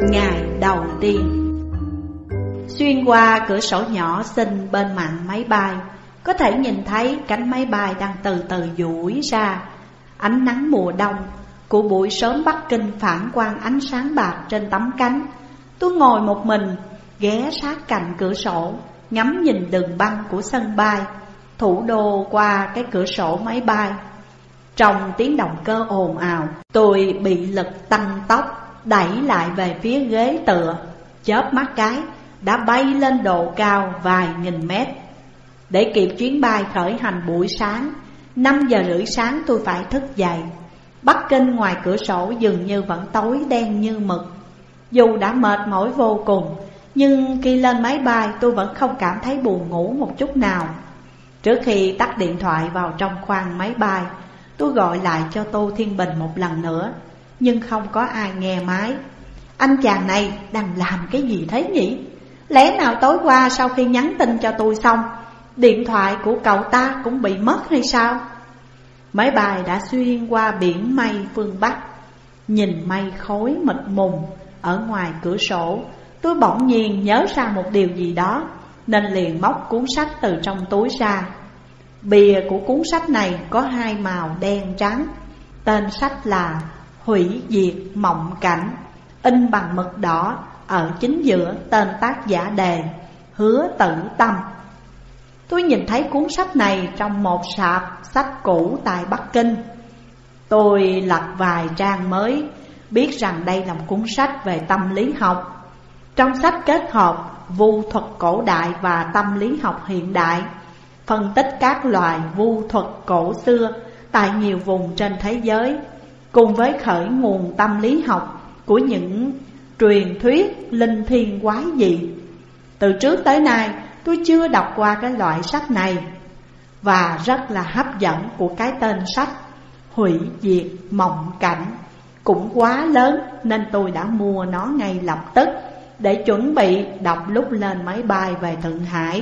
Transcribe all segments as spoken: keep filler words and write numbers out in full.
Ngày đầu tiên. Xuyên qua cửa sổ nhỏ xinh bên mạn máy bay, có thể nhìn thấy cánh máy bay đang từ từ duỗi ra. Ánh nắng mùa đông của buổi sớm Bắc Kinh phản quang ánh sáng bạc trên tấm cánh. Tôi ngồi một mình, ghé sát cạnh cửa sổ, ngắm nhìn đường băng của sân bay, thủ đô qua cái cửa sổ máy bay. Trong tiếng động cơ ồn ào, tôi bị lực tăng tốc đẩy lại về phía ghế tựa. Chớp mắt cái đã bay lên độ cao vài nghìn mét. Để kịp chuyến bay khởi hành buổi sáng, năm giờ rưỡi sáng tôi phải thức dậy. Bắc Kinh ngoài cửa sổ dường như vẫn tối đen như mực. Dù đã mệt mỏi vô cùng, nhưng khi lên máy bay tôi vẫn không cảm thấy buồn ngủ một chút nào. Trước khi tắt điện thoại vào trong khoang máy bay, tôi gọi lại cho Tô Thiên Bình một lần nữa, nhưng không có ai nghe máy. Anh chàng này đang làm cái gì thế nhỉ? Lẽ nào tối qua sau khi nhắn tin cho tôi xong, điện thoại của cậu ta cũng bị mất hay sao? Máy bay đã xuyên qua biển mây phương Bắc. Nhìn mây khối mịt mùng ở ngoài cửa sổ, tôi bỗng nhiên nhớ ra một điều gì đó, nên liền móc cuốn sách từ trong túi ra. Bìa của cuốn sách này có hai màu đen trắng. Tên sách là Hủy Diệt Mộng Cảnh, in bằng mực đỏ, ở chính giữa tên tác giả đề Hứa Tử Tâm. Tôi nhìn thấy cuốn sách này trong một sạp sách cũ tại Bắc Kinh. Tôi lật vài trang mới biết rằng đây là một cuốn sách về tâm lý học. Trong sách kết hợp vu thuật cổ đại và tâm lý học hiện đại, phân tích các loại vu thuật cổ xưa tại nhiều vùng trên thế giới, cùng với khởi nguồn tâm lý học của những truyền thuyết linh thiêng quái dị. Từ trước tới nay tôi chưa đọc qua cái loại sách này, và rất là hấp dẫn của cái tên sách Hủy Diệt Mộng Cảnh cũng quá lớn, nên tôi đã mua nó ngay lập tức để chuẩn bị đọc lúc lên máy bay về Thượng Hải.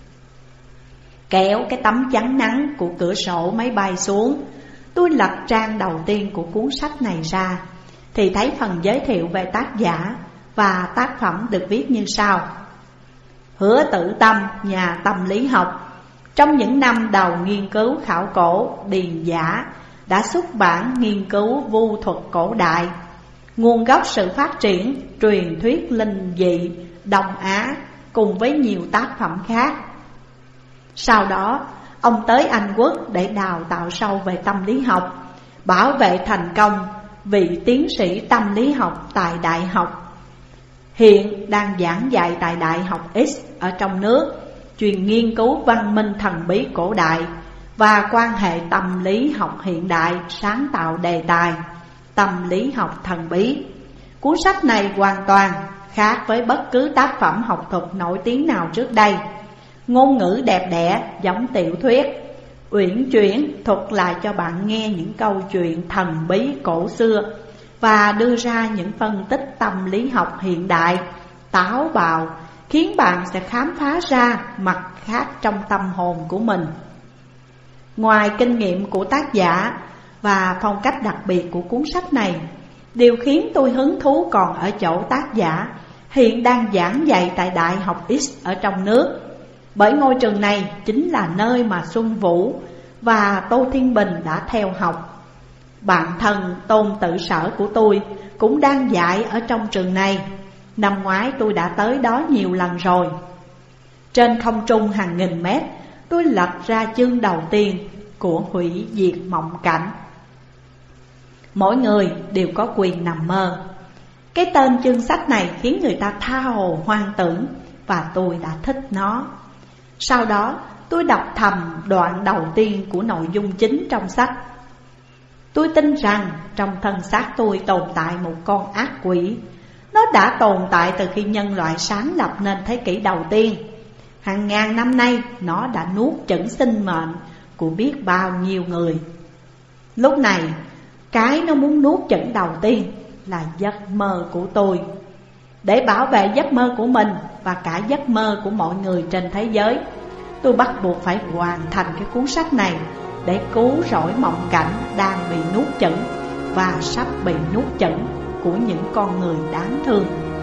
Kéo cái tấm chắn nắng của cửa sổ máy bay xuống, tôi lật trang đầu tiên của cuốn sách này ra, thì thấy phần giới thiệu về tác giả và tác phẩm được viết như sau. Hứa Tử Tâm, nhà tâm lý học, trong những năm đầu nghiên cứu khảo cổ điền giả đã xuất bản nghiên cứu vu thuật cổ đại, nguồn gốc sự phát triển truyền thuyết linh dị Đông Á, cùng với nhiều tác phẩm khác. Sau đó ông tới Anh Quốc để đào tạo sâu về tâm lý học, bảo vệ thành công vị tiến sĩ tâm lý học tại đại học. Hiện đang giảng dạy tại Đại học X ở trong nước, chuyên nghiên cứu văn minh thần bí cổ đại và quan hệ tâm lý học hiện đại, sáng tạo đề tài tâm lý học thần bí. Cuốn sách này hoàn toàn khác với bất cứ tác phẩm học thuật nổi tiếng nào trước đây. Ngôn ngữ đẹp đẽ giống tiểu thuyết, uyển chuyển thuật lại cho bạn nghe những câu chuyện thần bí cổ xưa và đưa ra những phân tích tâm lý học hiện đại táo bạo, khiến bạn sẽ khám phá ra mặt khác trong tâm hồn của mình. Ngoài kinh nghiệm của tác giả và phong cách đặc biệt của cuốn sách này, điều khiến tôi hứng thú còn ở chỗ tác giả hiện đang giảng dạy tại Đại học X ở trong nước. Bởi ngôi trường này chính là nơi mà Xuân Vũ và Tô Thiên Bình đã theo học. Bạn thân Tôn Tự Sở của tôi cũng đang dạy ở trong trường này. Năm ngoái tôi đã tới đó nhiều lần rồi. Trên không trung hàng nghìn mét, tôi lật ra chương đầu tiên của Hủy Diệt Mộng Cảnh. Mỗi người đều có quyền nằm mơ. Cái tên chương sách này khiến người ta tha hồ hoang tưởng, và tôi đã thích nó. Sau đó tôi đọc thầm đoạn đầu tiên của nội dung chính trong sách. Tôi tin rằng trong thân xác tôi tồn tại một con ác quỷ. Nó đã tồn tại từ khi nhân loại sáng lập nên thế kỷ đầu tiên. Hàng ngàn năm nay nó đã nuốt chửng sinh mệnh của biết bao nhiêu người. Lúc này cái nó muốn nuốt chửng đầu tiên là giấc mơ của tôi. Để bảo vệ giấc mơ của mình và cả giấc mơ của mọi người trên thế giới, tôi bắt buộc phải hoàn thành cái cuốn sách này để cứu rỗi mộng cảnh đang bị nuốt chửng và sắp bị nuốt chửng của những con người đáng thương.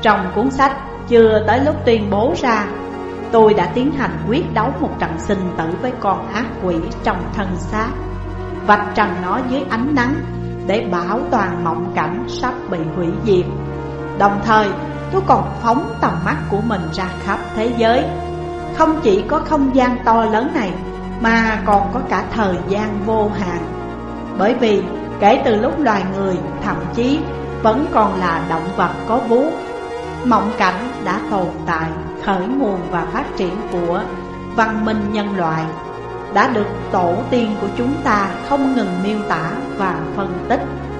Trong cuốn sách chưa tới lúc tuyên bố ra, tôi đã tiến hành quyết đấu một trận sinh tử với con ác quỷ trong thân xác, vạch trần nó dưới ánh nắng để bảo toàn mộng cảnh sắp bị hủy diệt. Đồng thời tôi còn phóng tầm mắt của mình ra khắp thế giới. Không chỉ có không gian to lớn này, mà còn có cả thời gian vô hạn. Bởi vì kể từ lúc loài người thậm chí vẫn còn là động vật có vú, mộng cảnh đã tồn tại, khởi nguồn và phát triển của văn minh nhân loại đã được tổ tiên của chúng ta không ngừng miêu tả và phân tích.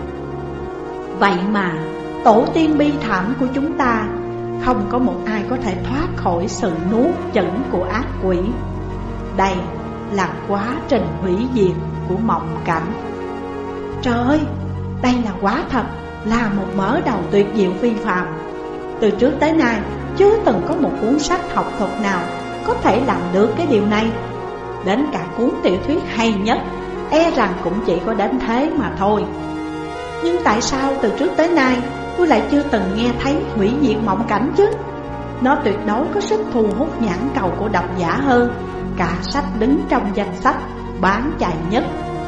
Vậy mà tổ tiên bi thảm của chúng ta không có một ai có thể thoát khỏi sự nuốt chửng của ác quỷ. Đây là quá trình hủy diệt của mộng cảnh. Trời ơi, đây là quá thật, là một mở đầu tuyệt diệu phi phàm. Từ trước tới nay chưa từng có một cuốn sách học thuật nào có thể làm được cái điều này. Đến cả cuốn tiểu thuyết hay nhất e rằng cũng chỉ có đến thế mà thôi. Nhưng tại sao từ trước tới nay tôi lại chưa từng nghe thấy hủy diệt mộng cảnh chứ? Nó tuyệt đối có sức thu hút nhãn cầu của độc giả hơn cả sách đứng trong danh sách bán chạy nhất.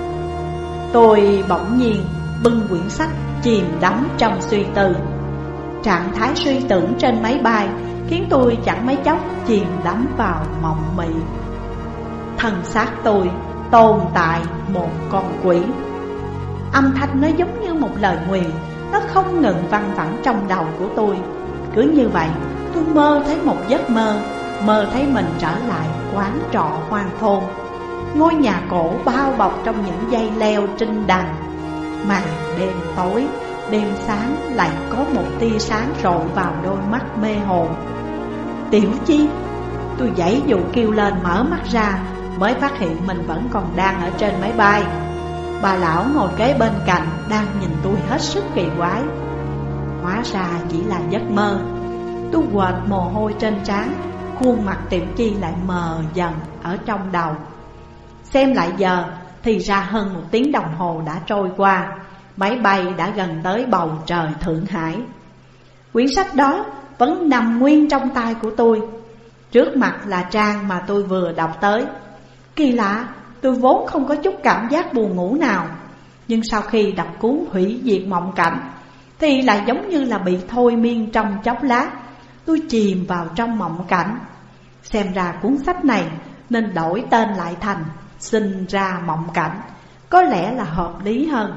Tôi bỗng nhiên bưng quyển sách chìm đắm trong suy tư. Trạng thái suy tưởng trên máy bay khiến tôi chẳng mấy chốc chìm đắm vào mộng mị. Thân xác tôi tồn tại một con quỷ. Âm thanh nó giống như một lời nguyền, nó không ngừng văng vẳng trong đầu của tôi. Cứ như vậy tôi mơ thấy một giấc mơ, mơ thấy mình trở lại quán trọ hoang thôn, ngôi nhà cổ bao bọc trong những dây leo trinh đằng. Mà đêm tối, đêm sáng lại có một tia sáng rọi vào đôi mắt mê hồn. Tiểu Chi, tôi giãy dụ kêu lên mở mắt ra, mới phát hiện mình vẫn còn đang ở trên máy bay. Bà lão ngồi kế bên cạnh đang nhìn tôi hết sức kỳ quái. Hóa ra chỉ là giấc mơ. Tôi quệt mồ hôi trên trán, khuôn mặt Tiểu Chi lại mờ dần ở trong đầu. Xem lại giờ thì ra hơn một tiếng đồng hồ đã trôi qua. Máy bay đã gần tới bầu trời Thượng Hải. Quyển sách đó vẫn nằm nguyên trong tay của tôi. Trước mặt là trang mà tôi vừa đọc tới. Kỳ lạ, tôi vốn không có chút cảm giác buồn ngủ nào, nhưng sau khi đọc cuốn hủy diệt mộng cảnh thì lại giống như là bị thôi miên trong chốc lát. Tôi chìm vào trong mộng cảnh. Xem ra cuốn sách này nên đổi tên lại thành Sinh ra mộng cảnh, có lẽ là hợp lý hơn.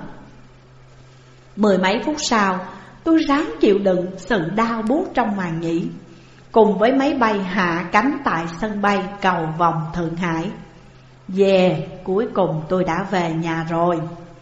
Mười mấy phút sau, tôi ráng chịu đựng sự đau buốt trong màng nhĩ, cùng với máy bay hạ cánh tại sân bay cầu vòng Thượng Hải. Về, yeah, cuối cùng tôi đã về nhà rồi.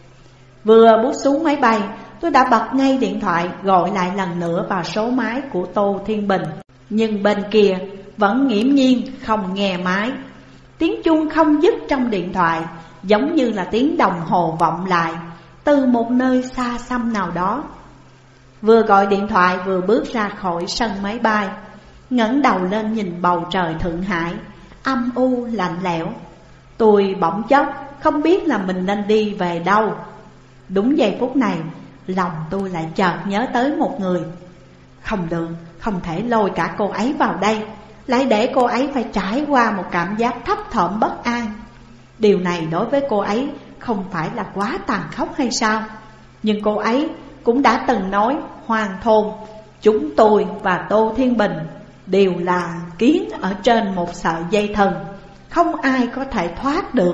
Vừa bước xuống máy bay, tôi đã bật ngay điện thoại gọi lại lần nữa vào số máy của Tô Thiên Bình. Nhưng bên kia vẫn nghiễm nhiên không nghe máy. Tiếng chuông không dứt trong điện thoại, giống như là tiếng đồng hồ vọng lại từ một nơi xa xăm nào đó. Vừa gọi điện thoại vừa bước ra khỏi sân máy bay, ngẩng đầu lên nhìn bầu trời Thượng Hải âm u lạnh lẽo. Tôi bỗng chốc không biết là mình nên đi về đâu. Đúng giây phút này, lòng tôi lại chợt nhớ tới một người. Không được, không thể lôi cả cô ấy vào đây, lại để cô ấy phải trải qua một cảm giác thấp thỏm bất an. Điều này đối với cô ấy không phải là quá tàn khốc hay sao? Nhưng cô ấy cũng đã từng nói hoang thôn, chúng tôi và Tô Thiên Bình đều là kiến ở trên một sợi dây thừng, không ai có thể thoát được.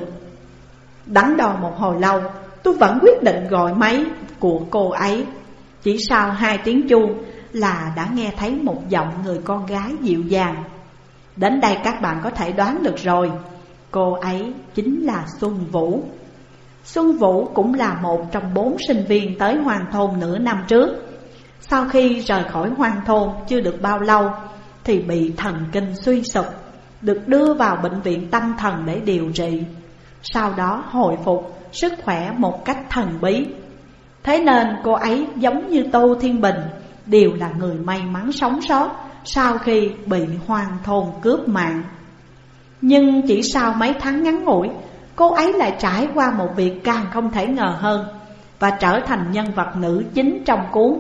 Đắn đo một hồi lâu, tôi vẫn quyết định gọi máy của cô ấy. Chỉ sau hai tiếng chuông là đã nghe thấy một giọng người con gái dịu dàng. Đến đây các bạn có thể đoán được rồi, cô ấy chính là Xuân Vũ. Xuân Vũ cũng là một trong bốn sinh viên tới Hoang Thôn nửa năm trước. Sau khi rời khỏi Hoang Thôn chưa được bao lâu thì bị thần kinh suy sụp, được đưa vào bệnh viện tâm thần để điều trị. Sau đó hồi phục sức khỏe một cách thần bí. Thế nên cô ấy giống như Tô Thiên Bình đều là người may mắn sống sót sau khi bị Hoang Thôn cướp mạng. Nhưng chỉ sau mấy tháng ngắn ngủi, cô ấy lại trải qua một việc càng không thể ngờ hơn, và trở thành nhân vật nữ chính trong cuốn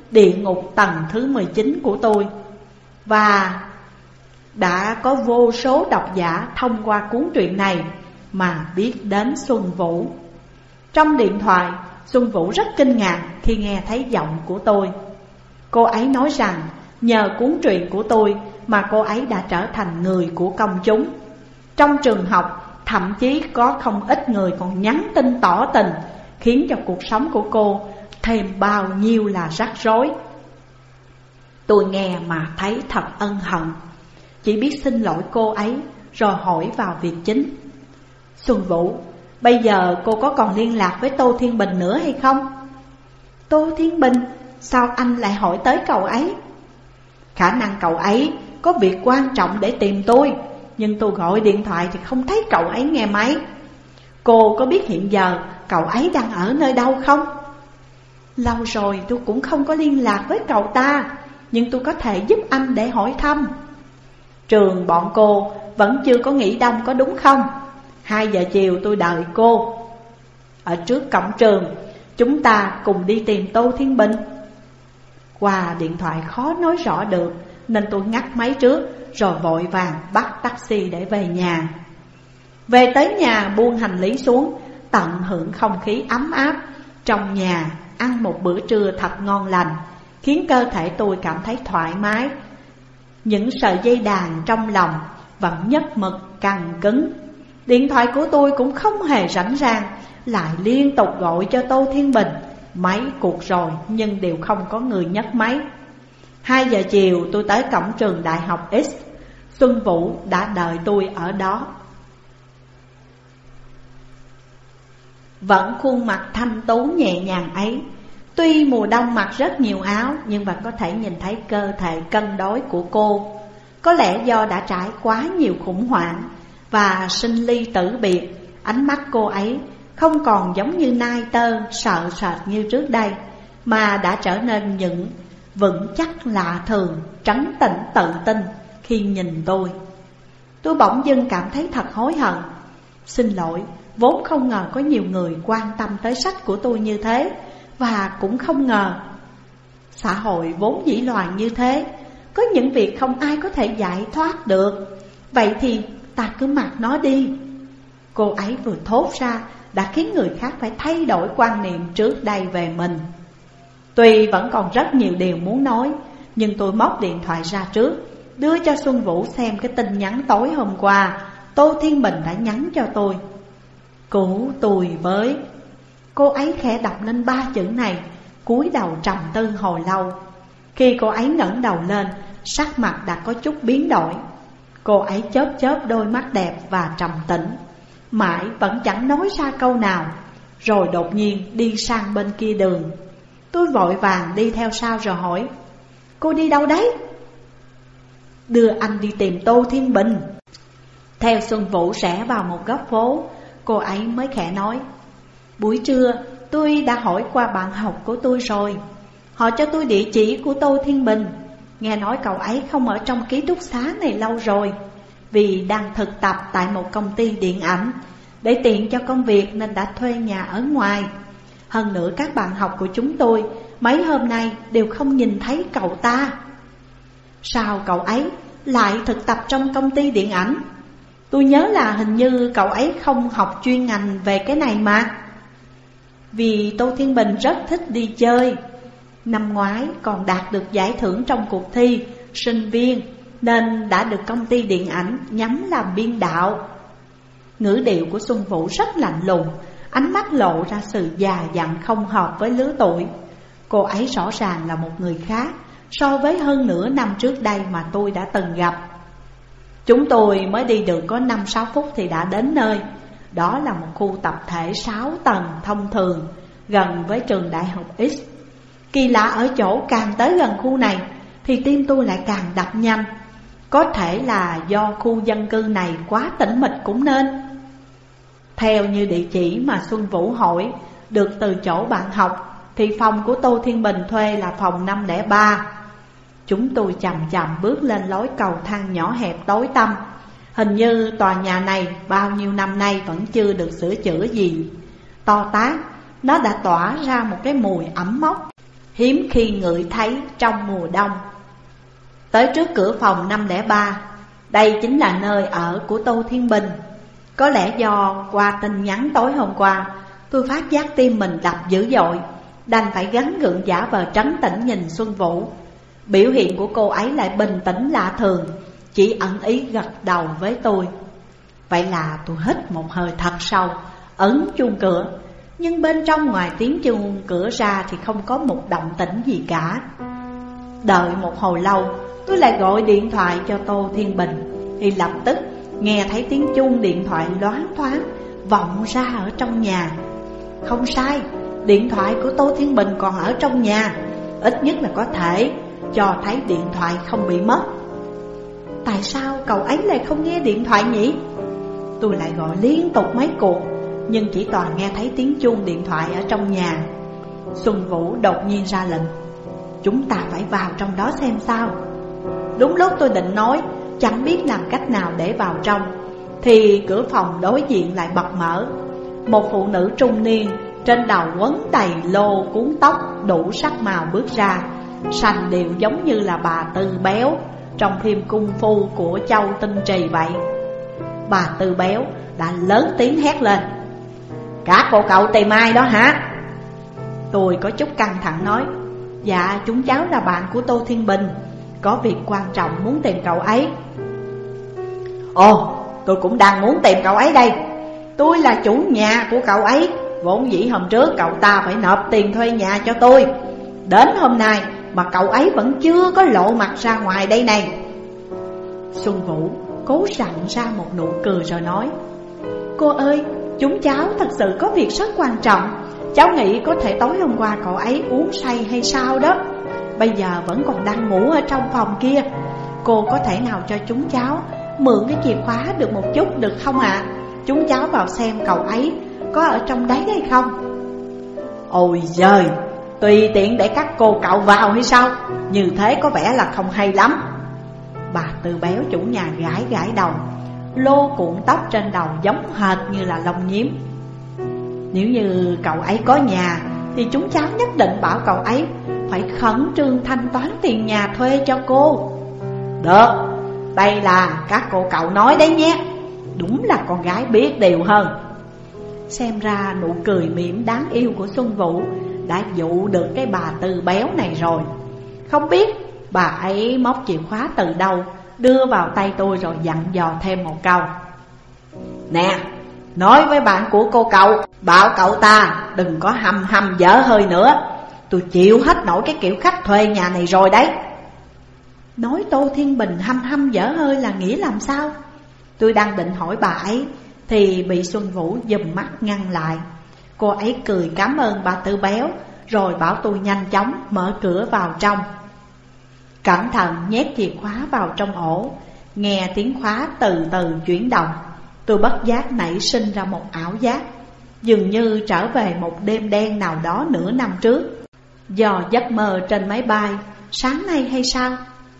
địa ngục tầng thứ mười chín của tôi. Và đã có vô số độc giả thông qua cuốn truyện này mà biết đến Xuân Vũ. Trong điện thoại, Xuân Vũ rất kinh ngạc khi nghe thấy giọng của tôi. Cô ấy nói rằng nhờ cuốn truyện của tôi mà cô ấy đã trở thành người của công chúng. Trong trường học, thậm chí có không ít người còn nhắn tin tỏ tình, khiến cho cuộc sống của cô thêm bao nhiêu là rắc rối. Tôi nghe mà thấy thật ân hận, chỉ biết xin lỗi cô ấy rồi hỏi vào việc chính. Xuân Vũ, bây giờ cô có còn liên lạc với Tô Thiên Bình nữa hay không? Tô Thiên Bình? Sao anh lại hỏi tới cậu ấy? Khả năng cậu ấy có việc quan trọng để tìm tôi, nhưng tôi gọi điện thoại thì không thấy cậu ấy nghe máy. Cô có biết hiện giờ cậu ấy đang ở nơi đâu không? Lâu rồi tôi cũng không có liên lạc với cậu ta, nhưng tôi có thể giúp anh để hỏi thăm. Trường bọn cô vẫn chưa có nghỉ đông có đúng không? Hai giờ chiều tôi đợi cô ở trước cổng trường, chúng ta cùng đi tìm Tô Thiên Bình. Qua điện thoại khó nói rõ được nên tôi ngắt máy trước, rồi vội vàng bắt taxi để về nhà. Về tới nhà buông hành lý xuống, tận hưởng không khí ấm áp trong nhà, ăn một bữa trưa thật ngon lành, khiến cơ thể tôi cảm thấy thoải mái. Những sợi dây đàn trong lòng vẫn nhất mực căng cứng. Điện thoại của tôi cũng không hề rảnh rang, lại liên tục gọi cho Tô Thiên Bình mấy cuộc rồi nhưng đều không có người nhấc máy. Hai giờ chiều tôi tới cổng trường Đại học X. Xuân Vũ đã đợi tôi ở đó. Vẫn khuôn mặt thanh tú nhẹ nhàng ấy, tuy mùa đông mặc rất nhiều áo nhưng vẫn có thể nhìn thấy cơ thể cân đối của cô. Có lẽ do đã trải quá nhiều khủng hoảng và sinh ly tử biệt, ánh mắt cô ấy không còn giống như nai tơ sợ sệt như trước đây, mà đã trở nên những vững chắc lạ thường, trấn tĩnh tự tin khi nhìn tôi. Tôi bỗng dưng cảm thấy thật hối hận. Xin lỗi, vốn không ngờ có nhiều người quan tâm tới sách của tôi như thế, và cũng không ngờ xã hội vốn dĩ loạn như thế, có những việc không ai có thể giải thoát được. Vậy thì ta cứ mặc nó đi. Cô ấy vừa thốt ra đã khiến người khác phải thay đổi quan niệm trước đây về mình. Tuy vẫn còn rất nhiều điều muốn nói, nhưng tôi móc điện thoại ra trước, đưa cho Xuân Vũ xem cái tin nhắn tối hôm qua Tô Thiên Bình đã nhắn cho tôi. Cứu tôi với. Cô ấy khẽ đọc lên ba chữ này, cúi đầu trầm tư hồi lâu. Khi cô ấy ngẩng đầu lên, sắc mặt đã có chút biến đổi. Cô ấy chớp chớp đôi mắt đẹp và trầm tĩnh, mãi vẫn chẳng nói ra câu nào, rồi đột nhiên đi sang bên kia đường. Tôi vội vàng đi theo sau rồi hỏi: cô đi đâu đấy? Đưa anh đi tìm Tô Thiên Bình. Theo Xuân Vũ rẽ vào một góc phố, cô ấy mới khẽ nói: buổi trưa tôi đã hỏi qua bạn học của tôi rồi, họ cho tôi địa chỉ của Tô Thiên Bình. Nghe nói cậu ấy không ở trong ký túc xá này lâu rồi, vì đang thực tập tại một công ty điện ảnh. Để tiện cho công việc nên đã thuê nhà ở ngoài. Hơn nữa các bạn học của chúng tôi mấy hôm nay đều không nhìn thấy cậu ta. Sao cậu ấy lại thực tập trong công ty điện ảnh? Tôi nhớ là hình như cậu ấy không học chuyên ngành về cái này mà. Vì Tô Thiên Bình rất thích đi chơi, năm ngoái còn đạt được giải thưởng trong cuộc thi sinh viên, nên đã được công ty điện ảnh nhắm làm biên đạo. Ngữ điệu của Xuân Vũ rất lạnh lùng, ánh mắt lộ ra sự già dặn không hợp với lứa tuổi. Cô ấy rõ ràng là một người khác so với hơn nửa năm trước đây mà tôi đã từng gặp. Chúng tôi mới đi được có năm sáu phút thì đã đến nơi. Đó là một khu tập thể sáu tầng thông thường, gần với trường Đại học X. Kỳ lạ ở chỗ càng tới gần khu này thì tim tôi lại càng đập nhanh. Có thể là do khu dân cư này quá tĩnh mịch cũng nên. Theo như địa chỉ mà Xuân Vũ hỏi được từ chỗ bạn học, thì phòng của Tô Thiên Bình thuê là phòng năm không ba. Chúng tôi chậm chậm bước lên lối cầu thang nhỏ hẹp tối tăm. Hình như tòa nhà này bao nhiêu năm nay vẫn chưa được sửa chữa gì. To tát, nó đã tỏa ra một cái mùi ẩm mốc. hiếm khi ngửi thấy trong mùa đông. Tới trước cửa phòng năm không ba, đây chính là nơi ở của Tô Thiên Bình. Có lẽ do qua tin nhắn tối hôm qua, tôi phát giác tim mình đập dữ dội, đành phải gắng gượng giả vờ trấn tĩnh nhìn Xuân Vũ. Biểu hiện của cô ấy lại bình tĩnh lạ thường, chỉ ẩn ý gật đầu với tôi. Vậy là tôi hít một hơi thật sâu, ấn chuông cửa. Nhưng bên trong ngoài tiếng chuông cửa ra thì không có một động tĩnh gì cả. Đợi một hồi lâu, tôi lại gọi điện thoại cho Tô Thiên Bình, thì lập tức nghe thấy tiếng chuông điện thoại loáng thoáng vọng ra ở trong nhà. Không sai, điện thoại của Tô Thiên Bình còn ở trong nhà. Ít nhất là có thể cho thấy điện thoại không bị mất. Tại sao cậu ấy lại không nghe điện thoại nhỉ? Tôi lại gọi liên tục mấy cuộc, nhưng chỉ toàn nghe thấy tiếng chuông điện thoại ở trong nhà. Xuân Vũ đột nhiên ra lệnh: chúng ta phải vào trong đó xem sao. Đúng lúc tôi định nói chẳng biết làm cách nào để vào trong, thì cửa phòng đối diện lại bật mở. Một phụ nữ trung niên, trên đầu quấn đầy lô cuốn tóc đủ sắc màu bước ra, sành điệu giống như là bà Tư Béo trong phim cung phu của Châu Tinh Trì vậy. Bà Tư Béo đã lớn tiếng hét lên: các cô cậu tìm ai đó hả? Tôi có chút căng thẳng nói: dạ, chúng cháu là bạn của Tô Thiên Bình, có việc quan trọng muốn tìm cậu ấy. Ồ, tôi cũng đang muốn tìm cậu ấy đây. Tôi là chủ nhà của cậu ấy, vốn dĩ hôm trước cậu ta phải nộp tiền thuê nhà cho tôi. Đến hôm nay mà cậu ấy vẫn chưa có lộ mặt ra ngoài đây này. Xuân Vũ cố sẵn ra một nụ cười rồi nói: cô ơi, chúng cháu thật sự có việc rất quan trọng. Cháu nghĩ có thể tối hôm qua cậu ấy uống say hay sao đó, bây giờ vẫn còn đang ngủ ở trong phòng kia. Cô có thể nào cho chúng cháu mượn cái chìa khóa được một chút được không ạ? À? Chúng cháu vào xem cậu ấy có ở trong đấy hay không. Ôi giời, tùy tiện để các cô cậu vào hay sao? Như thế có vẻ là không hay lắm. Bà Tư Béo chủ nhà gãi gãi đầu, lô cuộn tóc trên đầu giống hệt như là lông nhím. Nếu như cậu ấy có nhà thì chúng cháu nhất định bảo cậu ấy phải khẩn trương thanh toán tiền nhà thuê cho cô. Được, đây là các cô cậu nói đấy nhé. Đúng là con gái biết điều hơn. Xem ra nụ cười mỉm đáng yêu của Xuân Vũ đã dụ được cái bà Tư Béo này rồi. Không biết bà ấy móc chìa khóa từ đâu, đưa vào tay tôi rồi dặn dò thêm một câu: nè, nói với bạn của cô cậu, bảo cậu ta đừng có hăm hăm dở hơi nữa. Tôi chịu hết nổi cái kiểu khách thuê nhà này rồi đấy. Nói Tô Thiên Bình hăm hăm dở hơi là nghĩa làm sao? Tôi đang định hỏi bà ấy thì bị Xuân Vũ giùm mắt ngăn lại. Cô ấy cười cảm ơn bà Tư Béo, rồi bảo tôi nhanh chóng mở cửa vào trong. Cẩn thận nhét chìa khóa vào trong ổ, nghe tiếng khóa từ từ chuyển động. Tôi bất giác nảy sinh ra một ảo giác, dường như trở về một đêm đen nào đó nửa năm trước, do giấc mơ trên máy bay sáng nay hay sao?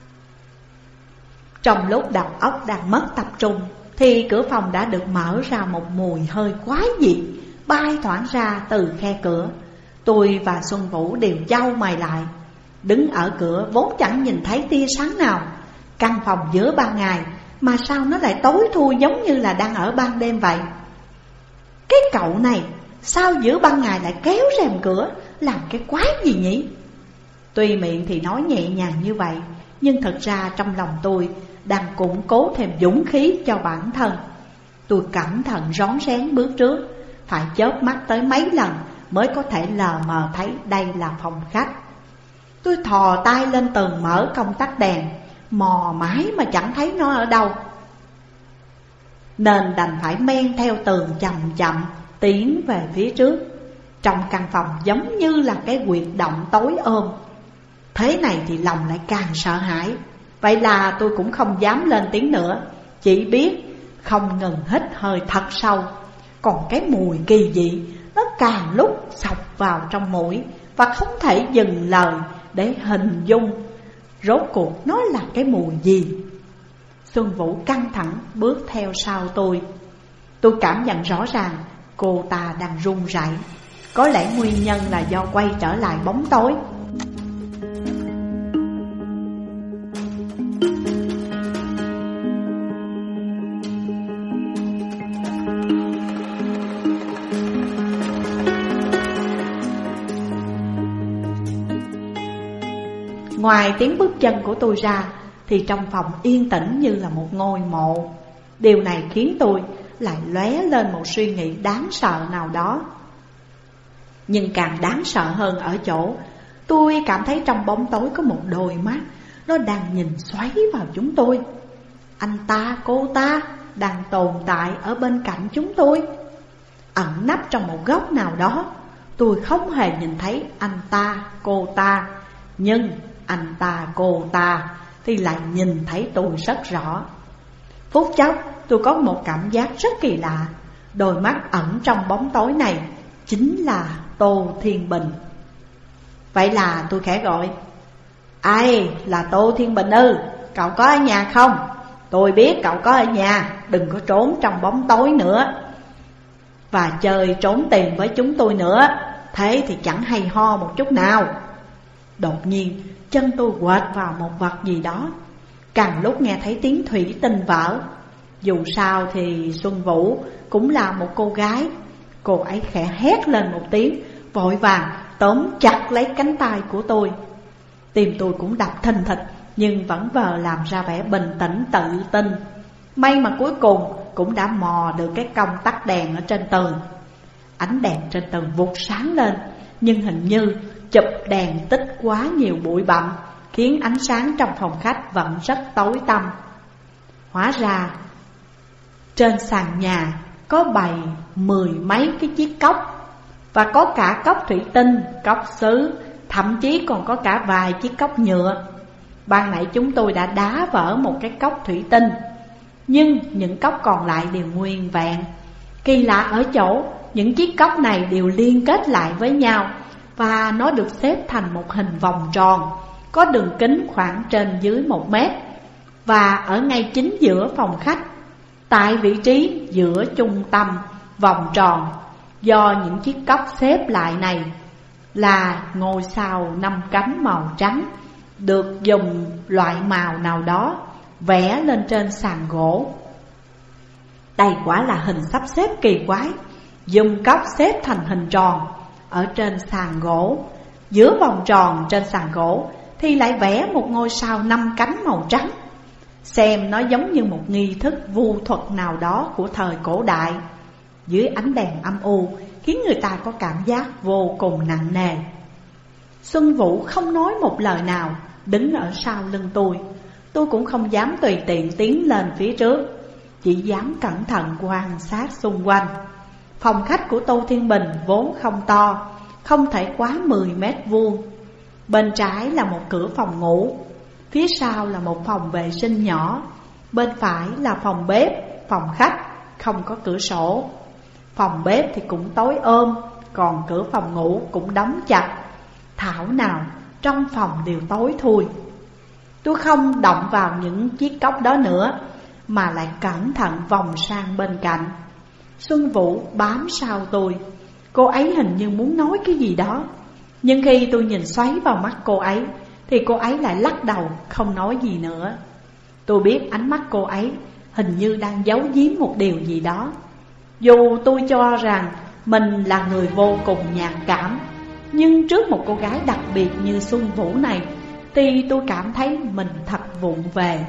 Trong lúc đầu óc đang mất tập trung thì cửa phòng đã được mở ra, một mùi hơi quái dị bay thoảng ra từ khe cửa. Tôi và Xuân Vũ đều chau mày lại. Đứng ở cửa vốn chẳng nhìn thấy tia sáng nào. Căn phòng giữa ban ngày mà sao nó lại tối thui giống như là đang ở ban đêm vậy? Cái cậu này sao giữa ban ngày lại kéo rèm cửa, làm cái quái gì nhỉ? Tuy miệng thì nói nhẹ nhàng như vậy, nhưng thật ra trong lòng tôi đang củng cố thêm dũng khí cho bản thân. Tôi cẩn thận rón rén bước trước, phải chớp mắt tới mấy lần mới có thể lờ mờ thấy đây là phòng khách. Tôi thò tay lên tường mở công tắc đèn, mò mãi mà chẳng thấy nó ở đâu, nên đành phải men theo tường chậm chậm tiến về phía trước. Trong căn phòng giống như là cái huyệt động tối ôm. Thế này thì lòng lại càng sợ hãi. Vậy là tôi cũng không dám lên tiếng nữa, chỉ biết không ngừng hít hơi thật sâu. Còn cái mùi kỳ dị nó càng lúc xộc vào trong mũi, và không thể dừng lời để hình dung rốt cuộc nó là cái mùi gì. Xuân Vũ căng thẳng bước theo sau tôi. Tôi cảm nhận rõ ràng cô ta đang run rẩy. Có lẽ nguyên nhân là do quay trở lại bóng tối. ngoài tiếng bước chân của tôi ra thì trong phòng yên tĩnh như là một ngôi mộ. Điều này khiến tôi lại lóe lên một suy nghĩ đáng sợ nào đó. Nhưng càng đáng sợ hơn ở chỗ tôi cảm thấy trong bóng tối có một đôi mắt, nó đang nhìn xoáy vào chúng tôi. Anh ta, cô ta đang tồn tại ở bên cạnh chúng tôi, ẩn nấp trong một góc nào đó. Tôi không hề nhìn thấy anh ta, cô ta, nhưng anh ta, cô ta thì lại nhìn thấy tôi rất rõ. Phút chốc tôi có một cảm giác rất kỳ lạ. Đôi mắt ẩn trong bóng tối này chính là Tô Thiên Bình. Vậy là tôi khẽ gọi: ai là Tô Thiên Bình ư? Cậu có ở nhà không? Tôi biết cậu có ở nhà, đừng có trốn trong bóng tối nữa và chơi trốn tìm với chúng tôi nữa, thế thì chẳng hay ho một chút nào. Đột nhiên chân tôi quệt vào một vật gì đó, càng lúc nghe thấy tiếng thủy tinh vỡ. Dù sao thì Xuân Vũ cũng là một cô gái. Cô ấy khẽ hét lên một tiếng, vội vàng tóm chặt lấy cánh tay của tôi. Tim tôi cũng đập thình thịch, nhưng vẫn vờ làm ra vẻ bình tĩnh tự tin. May mà cuối cùng cũng đã mò được cái công tắc đèn ở trên tường. Ánh đèn trên tường vụt sáng lên, nhưng hình như chụp đèn tích quá nhiều bụi bặm, khiến ánh sáng trong phòng khách vẫn rất tối tăm. Hóa ra trên sàn nhà có bày mười mấy cái chiếc cốc, và có cả cốc thủy tinh, cốc sứ, thậm chí còn có cả vài chiếc cốc nhựa. Ban nãy chúng tôi đã đá vỡ một cái cốc thủy tinh, nhưng những cốc còn lại đều nguyên vẹn. Kỳ lạ ở chỗ những chiếc cốc này đều liên kết lại với nhau, và nó được xếp thành một hình vòng tròn, có đường kính khoảng trên dưới một mét. Và ở ngay chính giữa phòng khách, tại vị trí giữa trung tâm vòng tròn do những chiếc cốc xếp lại này, là ngôi sao năm cánh màu trắng, được dùng loại màu nào đó vẽ lên trên sàn gỗ. Đây quả là hình sắp xếp kỳ quái. Dùng cốc xếp thành hình tròn ở trên sàn gỗ, giữa vòng tròn trên sàn gỗ thì lại vẽ một ngôi sao năm cánh màu trắng. Xem nó giống như một nghi thức vu thuật nào đó của thời cổ đại. Dưới ánh đèn âm u khiến người ta có cảm giác vô cùng nặng nề. Xuân Vũ không nói một lời nào, đứng ở sau lưng tôi. Tôi cũng không dám tùy tiện tiến lên phía trước, chỉ dám cẩn thận quan sát xung quanh. Phòng khách của Tô Thiên Bình vốn không to, không thể quá mười mét vuông. Bên trái là một cửa phòng ngủ, phía sau là một phòng vệ sinh nhỏ, bên phải là phòng bếp, phòng khách, không có cửa sổ. Phòng bếp thì cũng tối ôm, còn cửa phòng ngủ cũng đóng chặt. Thảo nào trong phòng đều tối thui. Tôi không động vào những chiếc cốc đó nữa, mà lại cẩn thận vòng sang bên cạnh. Xuân Vũ bám sau tôi. Cô ấy hình như muốn nói cái gì đó, nhưng khi tôi nhìn xoáy vào mắt cô ấy thì cô ấy lại lắc đầu không nói gì nữa. Tôi biết ánh mắt cô ấy hình như đang giấu giếm một điều gì đó. Dù tôi cho rằng mình là người vô cùng nhạy cảm, nhưng trước một cô gái đặc biệt như Xuân Vũ này thì tôi cảm thấy mình thật vụng về.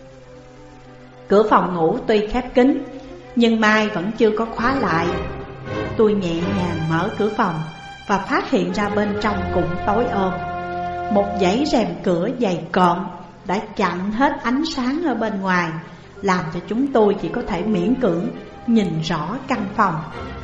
Cửa phòng ngủ tuy khép kín, nhưng Mai vẫn chưa có khóa lại. Tôi nhẹ nhàng mở cửa phòng và phát hiện ra bên trong cũng tối ôm. Một dãy rèm cửa dày cộm đã chặn hết ánh sáng ở bên ngoài, làm cho chúng tôi chỉ có thể miễn cưỡng nhìn rõ căn phòng.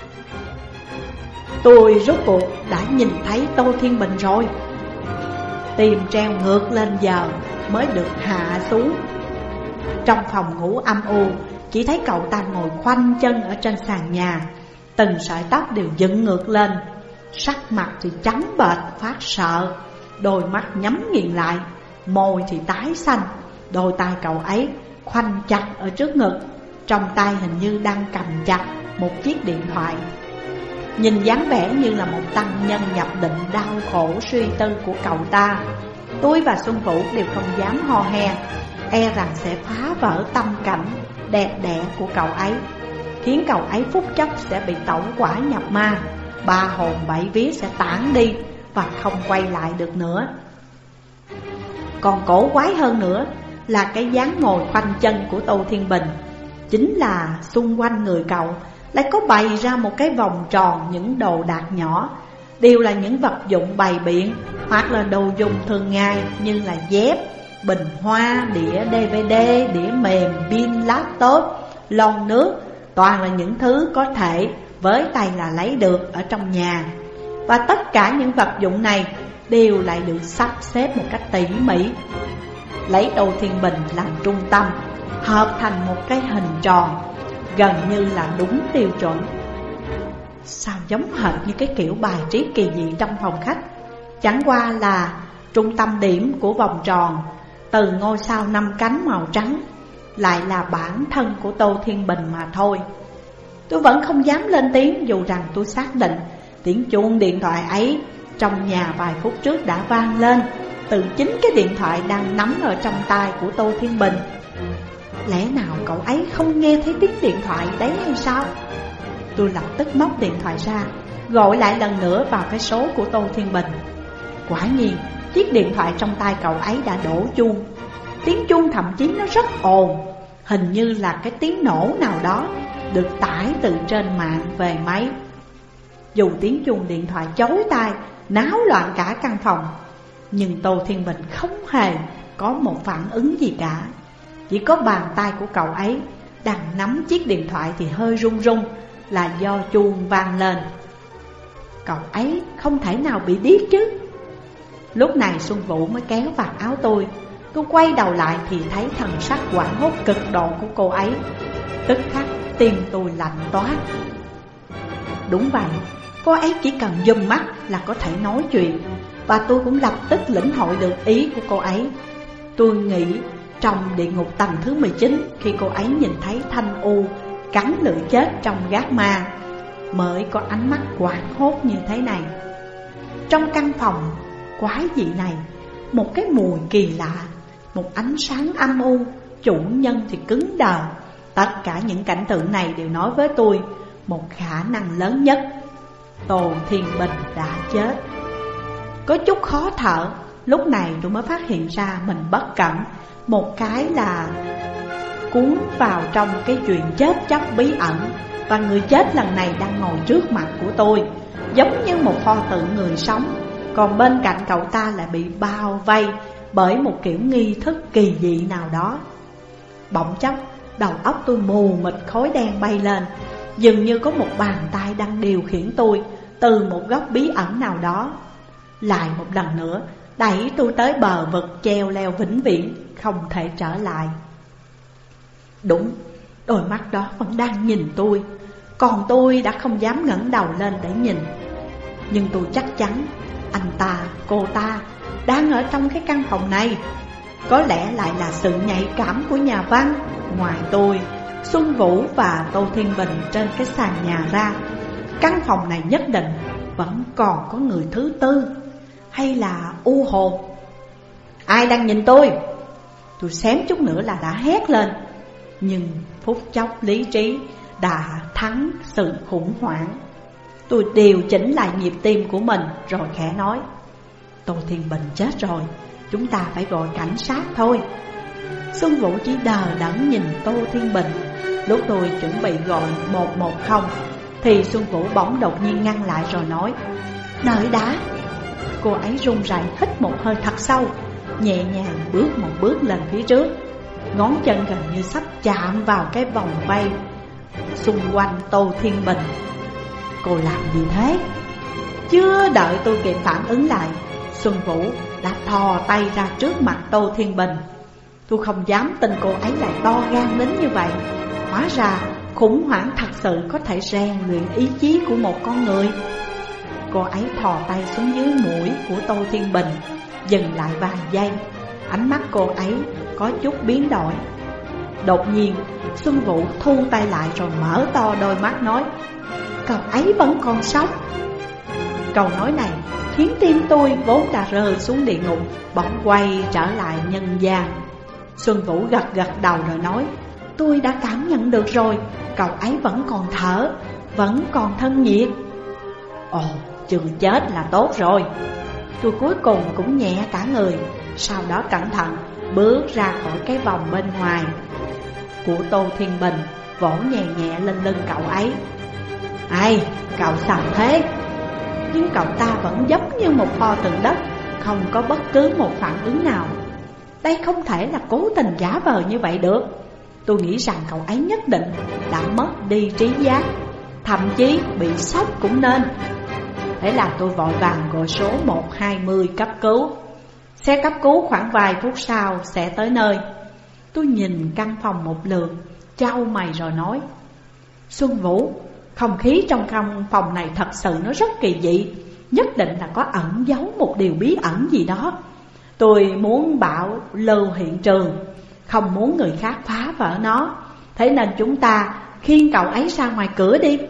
Tôi rốt cuộc đã nhìn thấy Tô Thiên Bình rồi. Tim treo ngược lên giờ mới được hạ xuống. Trong phòng ngủ âm u, chỉ thấy cậu ta ngồi khoanh chân ở trên sàn nhà, từng sợi tóc đều dựng ngược lên, sắc mặt thì trắng bệch phát sợ, đôi mắt nhắm nghiền lại, môi thì tái xanh. Đôi tay cậu ấy khoanh chặt ở trước ngực, trong tay hình như đang cầm chặt một chiếc điện thoại. Nhìn dáng vẻ như là một tăng nhân nhập định đau khổ suy tư của cậu ta, tôi và Xuân Vũ đều không dám ho he, e rằng sẽ phá vỡ tâm cảnh đẹp đẽ của cậu ấy, khiến cậu ấy phút chốc sẽ bị tẩu hỏa nhập ma, ba hồn bảy vía sẽ tản đi và không quay lại được nữa. Còn cổ quái hơn nữa là cái dáng ngồi khoanh chân của Tô Thiên Bình. Chính là xung quanh người cậu lại có bày ra một cái vòng tròn những đồ đạc nhỏ, đều là những vật dụng bày biện hoặc là đồ dùng thường ngày như là dép, bình hoa, đĩa đê vê đê, đĩa mềm, pin laptop, lon nước. Toàn là những thứ có thể với tay là lấy được ở trong nhà. Và tất cả những vật dụng này đều lại được sắp xếp một cách tỉ mỉ, lấy Tô Thiên Bình làm trung tâm, hợp thành một cái hình tròn gần như là đúng tiêu chuẩn. Sao giống hệt như cái kiểu bài trí kỳ dị trong phòng khách. Chẳng qua là trung tâm điểm của vòng tròn, từ ngôi sao năm cánh màu trắng, lại là bản thân của Tô Thiên Bình mà thôi. Tôi vẫn không dám lên tiếng, dù rằng tôi xác định tiếng chuông điện thoại ấy trong nhà vài phút trước đã vang lên từ chính cái điện thoại đang nắm ở trong tay của Tô Thiên Bình. Lẽ nào cậu ấy không nghe thấy tiếng điện thoại đấy hay sao? Tôi lập tức móc điện thoại ra, gọi lại lần nữa vào cái số của Tô Thiên Bình. Quả nhiên, chiếc điện thoại trong tay cậu ấy đã đổ chuông. Tiếng chuông thậm chí nó rất ồn, hình như là cái tiếng nổ nào đó được tải từ trên mạng về máy. Dù tiếng chuông điện thoại chói tai, náo loạn cả căn phòng, nhưng Tô Thiên Bình không hề có một phản ứng gì cả. Chỉ có bàn tay của cậu ấy đang nắm chiếc điện thoại thì hơi run run, là do chuông vang lên. Cậu ấy không thể nào bị điếc chứ. Lúc này Xuân Vũ mới kéo vạt áo tôi. Tôi quay đầu lại thì thấy thần sắc hoảng hốt cực độ của cô ấy. Tức khắc tim tôi lạnh toát. Đúng vậy, cô ấy chỉ cần dùm mắt là có thể nói chuyện. Và tôi cũng lập tức lĩnh hội được ý của cô ấy. Tôi nghĩ trong địa ngục tầng thứ mười chín, khi cô ấy nhìn thấy Thanh U cắn lưỡi chết trong gác ma, mới có ánh mắt hoảng hốt như thế này. Trong căn phòng quái dị này, một cái mùi kỳ lạ, một ánh sáng âm u, chủ nhân thì cứng đờ. Tất cả những cảnh tượng này đều nói với tôi một khả năng lớn nhất: Tô Thiên Bình đã chết. Có chút khó thở, lúc này tôi mới phát hiện ra mình bất cẩn. Một cái là cuốn vào trong cái chuyện chết chóc bí ẩn, và người chết lần này đang ngồi trước mặt của tôi, giống như một pho tượng người sống. Còn bên cạnh cậu ta lại bị bao vây bởi một kiểu nghi thức kỳ dị nào đó. Bỗng chốc, đầu óc tôi mù mịt khói đen bay lên, dường như có một bàn tay đang điều khiển tôi từ một góc bí ẩn nào đó. Lại một lần nữa đẩy tôi tới bờ vực treo leo vĩnh viễn, không thể trở lại. Đúng, đôi mắt đó vẫn đang nhìn tôi, còn tôi đã không dám ngẩng đầu lên để nhìn. Nhưng tôi chắc chắn anh ta, cô ta đang ở trong cái căn phòng này. Có lẽ lại là sự nhạy cảm của nhà văn. Ngoài tôi, Xuân Vũ và Tô Thiên Bình trên cái sàn nhà ra, căn phòng này nhất định vẫn còn có người thứ tư, hay là u hồn. Ai đang nhìn tôi? Tôi xém chút nữa là đã hét lên. Nhưng phút chốc lý trí đã thắng sự khủng hoảng. Tôi điều chỉnh lại nhịp tim của mình rồi khẽ nói: Tô Thiên Bình chết rồi, chúng ta phải gọi cảnh sát thôi. Xuân Vũ chỉ đờ đẫn nhìn Tô Thiên Bình. Lúc tôi chuẩn bị gọi một một không thì Xuân Vũ bỗng đột nhiên ngăn lại rồi nói: Đợi đã. Cô ấy run rẩy hít một hơi thật sâu, nhẹ nhàng bước một bước lên phía trước. Ngón chân gần như sắp chạm vào cái vòng vây xung quanh Tô Thiên Bình. Cô làm gì thế? Chưa đợi tôi kịp phản ứng lại, Xuân Vũ đã thò tay ra trước mặt Tô Thiên Bình. Tôi không dám tin cô ấy lại to gan đến như vậy. Hóa ra khủng hoảng thật sự có thể rèn luyện ý chí của một con người. Cô ấy thò tay xuống dưới mũi của Tô Thiên Bình, dừng lại vài giây. Ánh mắt cô ấy có chút biến đổi. Đột nhiên Xuân Vũ thu tay lại rồi mở to đôi mắt nói: Cậu ấy vẫn còn sống. Câu nói này khiến tim tôi vốn đã rơi xuống địa ngục bỗng quay trở lại nhân gian. Xuân Vũ gật gật đầu rồi nói: Tôi đã cảm nhận được rồi, cậu ấy vẫn còn thở, vẫn còn thân nhiệt. Ồ, chưa chết là tốt rồi. Tôi cuối cùng cũng nhẹ cả người. Sau đó cẩn thận bước ra khỏi cái vòng bên ngoài của Tô Thiên Bình, vỗ nhẹ nhẹ lên lưng cậu ấy. Ai, cậu sao thế? Nhưng cậu ta vẫn giống như một pho tượng đất, không có bất cứ một phản ứng nào. Đây không thể là cố tình giả vờ như vậy được. Tôi nghĩ rằng cậu ấy nhất định đã mất đi trí giác, thậm chí bị sốc cũng nên. Thế là tôi vội vàng gọi số một hai không cấp cứu. Xe cấp cứu khoảng vài phút sau sẽ tới nơi. Tôi nhìn căn phòng một lượt, chau mày rồi nói: Xuân Vũ, không khí trong căn phòng này thật sự nó rất kỳ dị, nhất định là có ẩn giấu một điều bí ẩn gì đó. Tôi muốn bảo lưu hiện trường, không muốn người khác phá vỡ nó. Thế nên chúng ta khiêng cậu ấy ra ngoài cửa đi.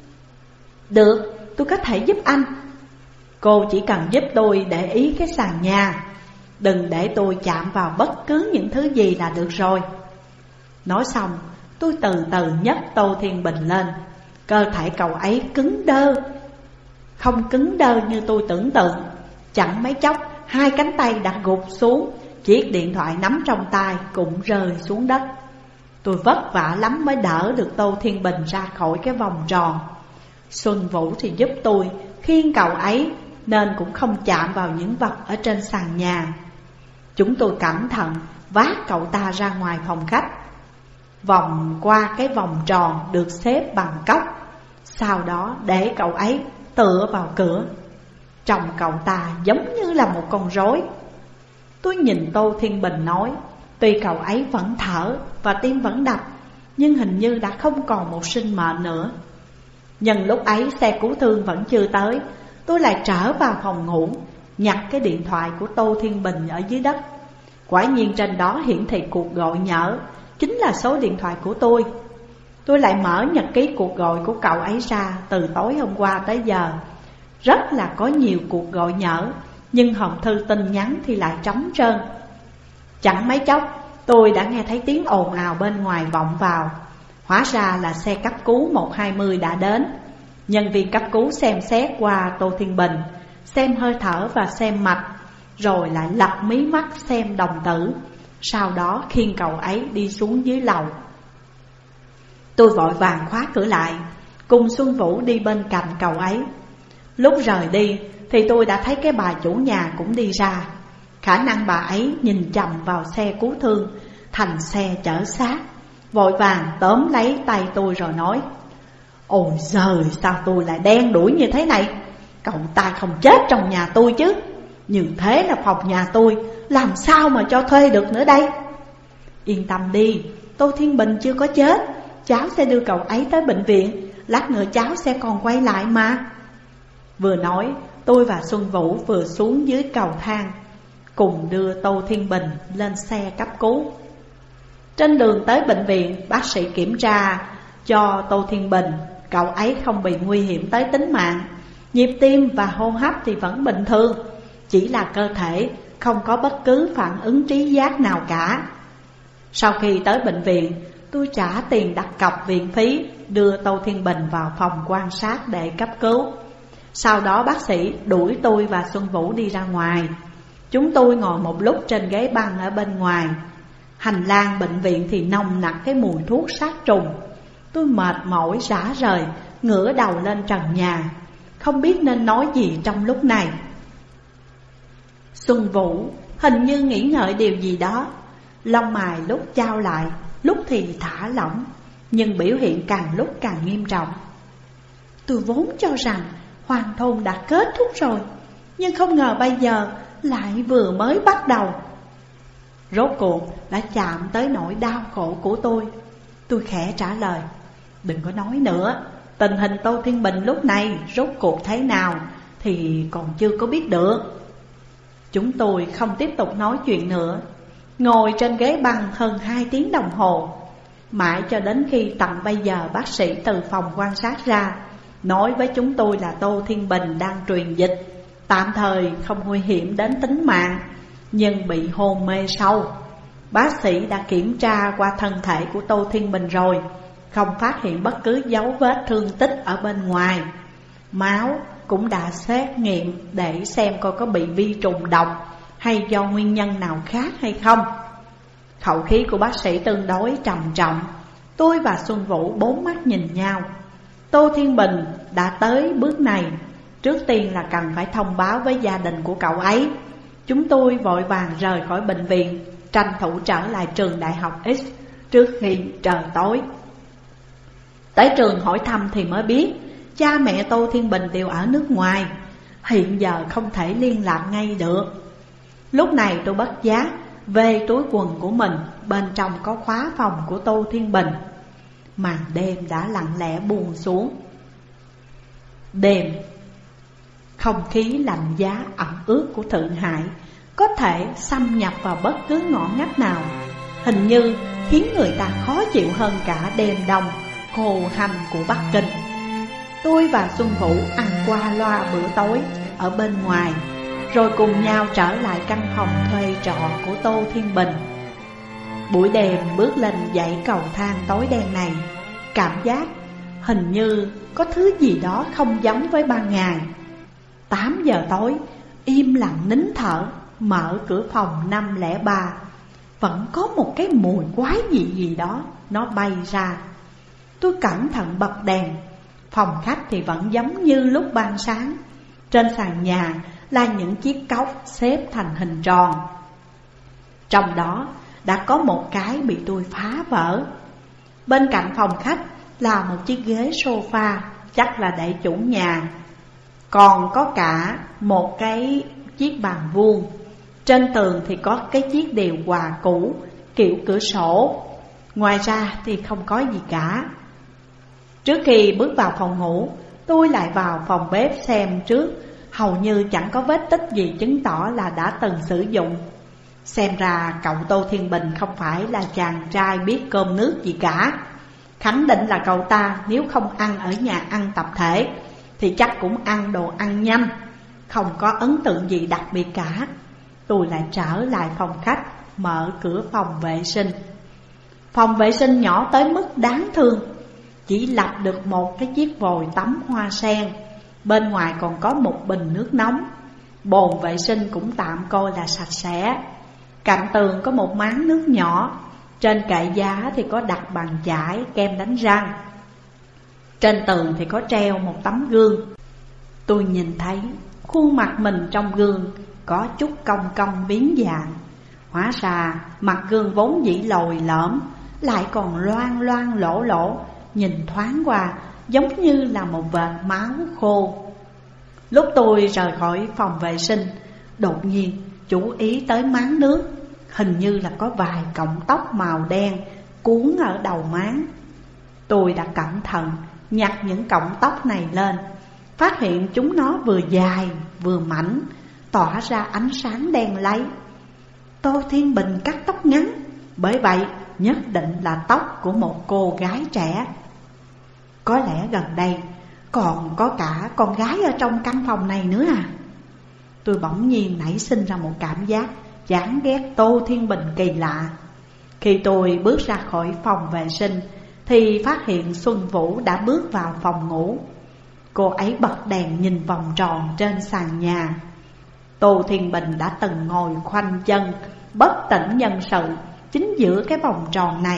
Được, tôi có thể giúp anh. Cô chỉ cần giúp tôi để ý cái sàn nhà, đừng để tôi chạm vào bất cứ những thứ gì là được rồi. Nói xong, tôi từ từ nhấc Tô Thiên Bình lên. Cơ thể cậu ấy cứng đơ, không cứng đơ như tôi tưởng tượng. Chẳng mấy chốc, hai cánh tay đặt gục xuống, chiếc điện thoại nắm trong tay cũng rơi xuống đất. Tôi vất vả lắm mới đỡ được Tô Thiên Bình ra khỏi cái vòng tròn. Xuân Vũ thì giúp tôi khiêng cậu ấy, nên cũng không chạm vào những vật ở trên sàn nhà. Chúng tôi cẩn thận vác cậu ta ra ngoài phòng khách, vòng qua cái vòng tròn được xếp bằng cốc. Sau đó để cậu ấy tựa vào cửa. Trông cậu ta giống như là một con rối. Tôi nhìn Tô Thiên Bình nói: Tuy cậu ấy vẫn thở và tim vẫn đập, nhưng hình như đã không còn một sinh mệnh nữa. Nhân lúc ấy xe cứu thương vẫn chưa tới, tôi lại trở vào phòng ngủ, nhặt cái điện thoại của Tô Thiên Bình ở dưới đất. Quả nhiên trên đó hiển thị cuộc gọi nhỡ, chính là số điện thoại của tôi. Tôi lại mở nhật ký cuộc gọi của cậu ấy ra từ tối hôm qua tới giờ. Rất là có nhiều cuộc gọi nhỡ, nhưng hòm thư tin nhắn thì lại trống trơn. Chẳng mấy chốc tôi đã nghe thấy tiếng ồn ào bên ngoài vọng vào. Hóa ra là xe cấp cứu một hai không đã đến. Nhân viên cấp cứu xem xét qua Tô Thiên Bình, xem hơi thở và xem mạch, rồi lại lật mí mắt xem đồng tử. Sau đó khiêng cậu ấy đi xuống dưới lầu. Tôi vội vàng khóa cửa lại, cùng Xuân Vũ đi bên cạnh cậu ấy. Lúc rời đi thì tôi đã thấy cái bà chủ nhà cũng đi ra. Khả năng bà ấy nhìn chằm vào xe cứu thương thành xe chở xác, vội vàng tóm lấy tay tôi rồi nói: Ôi giời, sao tôi lại đen đuổi như thế này? Cậu ta không chết trong nhà tôi chứ? Như thế là phòng nhà tôi, làm sao mà cho thuê được nữa đây? Yên tâm đi, Tô Thiên Bình chưa có chết. Cháu sẽ đưa cậu ấy tới bệnh viện, lát nữa cháu sẽ còn quay lại mà. Vừa nói, tôi và Xuân Vũ vừa xuống dưới cầu thang, cùng đưa Tô Thiên Bình lên xe cấp cứu. Trên đường tới bệnh viện, bác sĩ kiểm tra cho Tô Thiên Bình. Cậu ấy không bị nguy hiểm tới tính mạng, nhịp tim và hô hấp thì vẫn bình thường, chỉ là cơ thể không có bất cứ phản ứng trí giác nào cả. Sau khi tới bệnh viện, tôi trả tiền đặt cọc viện phí, đưa Tô Thiên Bình vào phòng quan sát để cấp cứu. Sau đó bác sĩ đuổi tôi và Xuân Vũ đi ra ngoài. Chúng tôi ngồi một lúc trên ghế băng ở bên ngoài. Hành lang bệnh viện thì nồng nặc cái mùi thuốc sát trùng. Tôi mệt mỏi rã rời, ngửa đầu lên trần nhà, không biết nên nói gì trong lúc này. Xuân Vũ hình như nghĩ ngợi điều gì đó, lông mày lúc chau lại, lúc thì thả lỏng, nhưng biểu hiện càng lúc càng nghiêm trọng. Tôi vốn cho rằng hoàn thôn đã kết thúc rồi, nhưng không ngờ bây giờ lại vừa mới bắt đầu. Rốt cuộc đã chạm tới nỗi đau khổ của tôi. Tôi khẽ trả lời: Đừng có nói nữa, tình hình Tô Thiên Bình lúc này rốt cuộc thế nào thì còn chưa có biết được. Chúng tôi không tiếp tục nói chuyện nữa, ngồi trên ghế băng hơn hai tiếng đồng hồ, mãi cho đến khi tận bây giờ bác sĩ từ phòng quan sát ra, nói với chúng tôi là Tô Thiên Bình đang truyền dịch, tạm thời không nguy hiểm đến tính mạng, nhưng bị hôn mê sâu. Bác sĩ đã kiểm tra qua thân thể của Tô Thiên Bình rồi, không phát hiện bất cứ dấu vết thương tích ở bên ngoài. Máu cũng đã xét nghiệm để xem coi có bị vi trùng độc hay do nguyên nhân nào khác hay không? Khẩu khí của bác sĩ tương đối trầm trọng. Tôi và Xuân Vũ bốn mắt nhìn nhau. Tô Thiên Bình đã tới bước này, trước tiên là cần phải thông báo với gia đình của cậu ấy. Chúng tôi vội vàng rời khỏi bệnh viện, tranh thủ trở lại trường đại học X trước khi trời tối. Tới trường hỏi thăm thì mới biết cha mẹ Tô Thiên Bình đều ở nước ngoài, hiện giờ không thể liên lạc ngay được. Lúc này tôi bất giác về túi quần của mình, bên trong có khóa phòng của Tô Thiên Bình. Màn đêm đã lặng lẽ buông xuống. Đêm, không khí lạnh giá ẩm ướt của Thượng Hải có thể xâm nhập vào bất cứ ngõ ngách nào, hình như khiến người ta khó chịu hơn cả đêm đông khô hanh của Bắc Kinh. Tôi và Xuân Vũ ăn qua loa bữa tối ở bên ngoài, rồi cùng nhau trở lại căn phòng thuê trọ của Tô Thiên Bình. Buổi đêm bước lên dãy cầu thang tối đen này, cảm giác hình như có thứ gì đó không giống với ban ngày. Tám giờ tối, im lặng nín thở, mở cửa phòng năm không ba. Vẫn có một cái mùi quái dị gì đó nó bay ra. Tôi cẩn thận bật đèn. Phòng khách thì vẫn giống như lúc ban sáng. Trên sàn nhà là những chiếc cốc xếp thành hình tròn. Trong đó đã có một cái bị tôi phá vỡ. Bên cạnh phòng khách là một chiếc ghế sofa, chắc là để chủ nhà. Còn có cả một cái chiếc bàn vuông. Trên tường thì có cái chiếc điều hòa cũ kiểu cửa sổ. Ngoài ra thì không có gì cả. Trước khi bước vào phòng ngủ, tôi lại vào phòng bếp xem trước. Hầu như chẳng có vết tích gì chứng tỏ là đã từng sử dụng. Xem ra cậu Tô Thiên Bình không phải là chàng trai biết cơm nước gì cả. Khẳng định là cậu ta nếu không ăn ở nhà ăn tập thể thì chắc cũng ăn đồ ăn nhanh, không có ấn tượng gì đặc biệt cả. Tôi lại trở lại phòng khách, mở cửa phòng vệ sinh. Phòng vệ sinh nhỏ tới mức đáng thương, chỉ lắp được một cái chiếc vòi tắm hoa sen. Bên ngoài còn có một bình nước nóng. Bồn vệ sinh cũng tạm coi là sạch sẽ. Cạnh tường có một máng nước nhỏ. Trên kệ giá thì có đặt bàn chải, kem đánh răng. Trên tường thì có treo một tấm gương. Tôi nhìn thấy khuôn mặt mình trong gương có chút cong cong biến dạng. Hóa ra mặt gương vốn dĩ lồi lõm, lại còn loang loang lỗ lỗ, nhìn thoáng qua giống như là một vệt máu khô. Lúc tôi rời khỏi phòng vệ sinh, đột nhiên chú ý tới máng nước. Hình như là có vài cọng tóc màu đen cuốn ở đầu máng. Tôi đã cẩn thận nhặt những cọng tóc này lên, phát hiện chúng nó vừa dài vừa mảnh, tỏa ra ánh sáng đen láy. Tô Thiên Bình cắt tóc ngắn, bởi vậy nhất định là tóc của một cô gái trẻ. Có lẽ gần đây còn có cả con gái ở trong căn phòng này nữa à? Tôi bỗng nhiên nảy sinh ra một cảm giác chán ghét Tô Thiên Bình kỳ lạ. Khi tôi bước ra khỏi phòng vệ sinh thì phát hiện Xuân Vũ đã bước vào phòng ngủ. Cô ấy bật đèn nhìn vòng tròn trên sàn nhà. Tô Thiên Bình đã từng ngồi khoanh chân bất tỉnh nhân sự chính giữa cái vòng tròn này.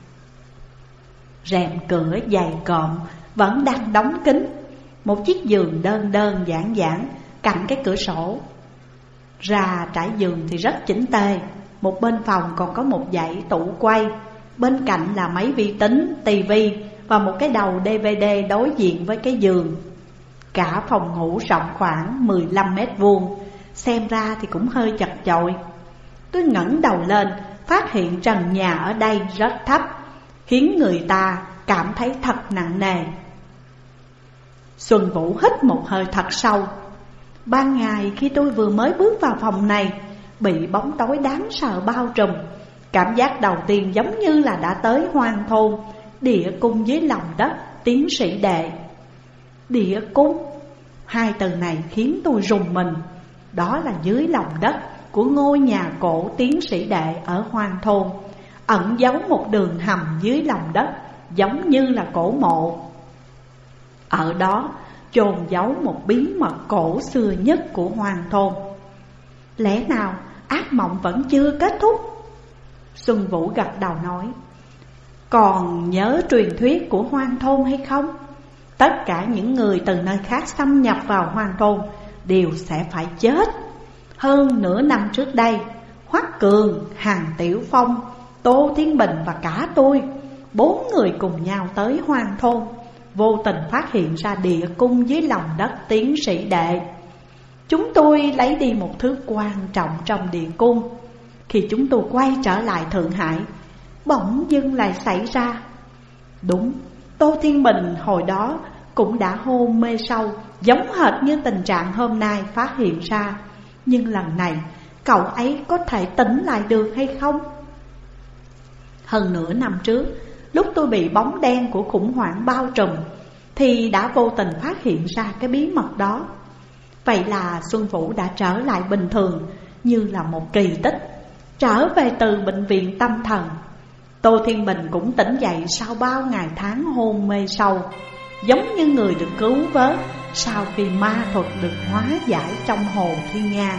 Rèm cửa dày cộm vẫn đang đóng kín. Một chiếc giường đơn đơn giản giản cạnh cái cửa sổ. Ra trải giường thì rất chỉnh tề. Một bên phòng còn có một dãy tủ quay. Bên cạnh là máy vi tính, tivi và một cái đầu đê vê đê đối diện với cái giường. Cả phòng ngủ rộng khoảng mười lăm mét vuông, xem ra thì cũng hơi chật chội. Tôi ngẩng đầu lên, phát hiện trần nhà ở đây rất thấp, khiến người ta cảm thấy thật nặng nề. Xuân Vũ hít một hơi thật sâu. Ban ngày khi tôi vừa mới bước vào phòng này, bị bóng tối đáng sợ bao trùm. Cảm giác đầu tiên giống như là đã tới hoang thôn, địa cung dưới lòng đất tiến sĩ Đệ. Địa cung, hai từ này khiến tôi rùng mình. Đó là dưới lòng đất của ngôi nhà cổ tiến sĩ Đệ ở hoang thôn, ẩn giấu một đường hầm dưới lòng đất giống như là cổ mộ. Ở đó chôn giấu một bí mật cổ xưa nhất của hoang thôn. Lẽ nào ác mộng vẫn chưa kết thúc. Xuân Vũ gật đầu nói: Còn nhớ truyền thuyết của Hoang Thôn hay không? Tất cả những người từ nơi khác xâm nhập vào Hoang Thôn đều sẽ phải chết. Hơn nửa năm trước đây, Hoắc Cường, Hàn Tiểu Phong, Tô Thiên Bình và cả tôi, bốn người cùng nhau tới Hoang Thôn, vô tình phát hiện ra địa cung dưới lòng đất Tiến Sĩ Đệ. Chúng tôi lấy đi một thứ quan trọng trong địa cung. Khi chúng tôi quay trở lại Thượng Hải, bỗng dưng lại xảy ra. Đúng, Tô Thiên Bình hồi đó cũng đã hôn mê sâu, giống hệt như tình trạng hôm nay phát hiện ra. Nhưng lần này cậu ấy có thể tỉnh lại được hay không? Hơn nửa năm trước, lúc tôi bị bóng đen của khủng hoảng bao trùm, thì đã vô tình phát hiện ra cái bí mật đó. Vậy là Xuân Vũ đã trở lại bình thường, như là một kỳ tích, trở về từ bệnh viện tâm thần. Tô Thiên Bình cũng tỉnh dậy sau bao ngày tháng hôn mê sâu, giống như người được cứu vớt sau khi ma thuật được hóa giải trong hồ Thiên Nga.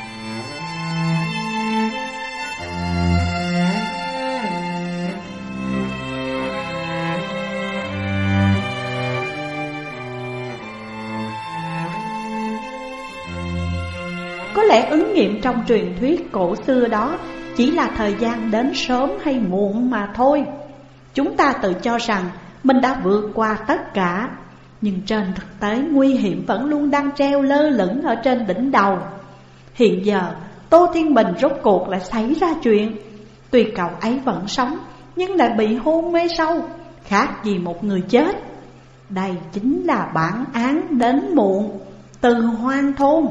Có lẽ ứng nghiệm trong truyền thuyết cổ xưa đó chỉ là thời gian đến sớm hay muộn mà thôi. Chúng ta tự cho rằng mình đã vượt qua tất cả, nhưng trên thực tế nguy hiểm vẫn luôn đang treo lơ lửng ở trên đỉnh đầu. Hiện giờ Tô Thiên Bình rốt cuộc lại xảy ra chuyện. Tuy cậu ấy vẫn sống, nhưng lại bị hôn mê sâu, khác gì một người chết. Đây chính là bản án đến muộn từ Hoang Thôn.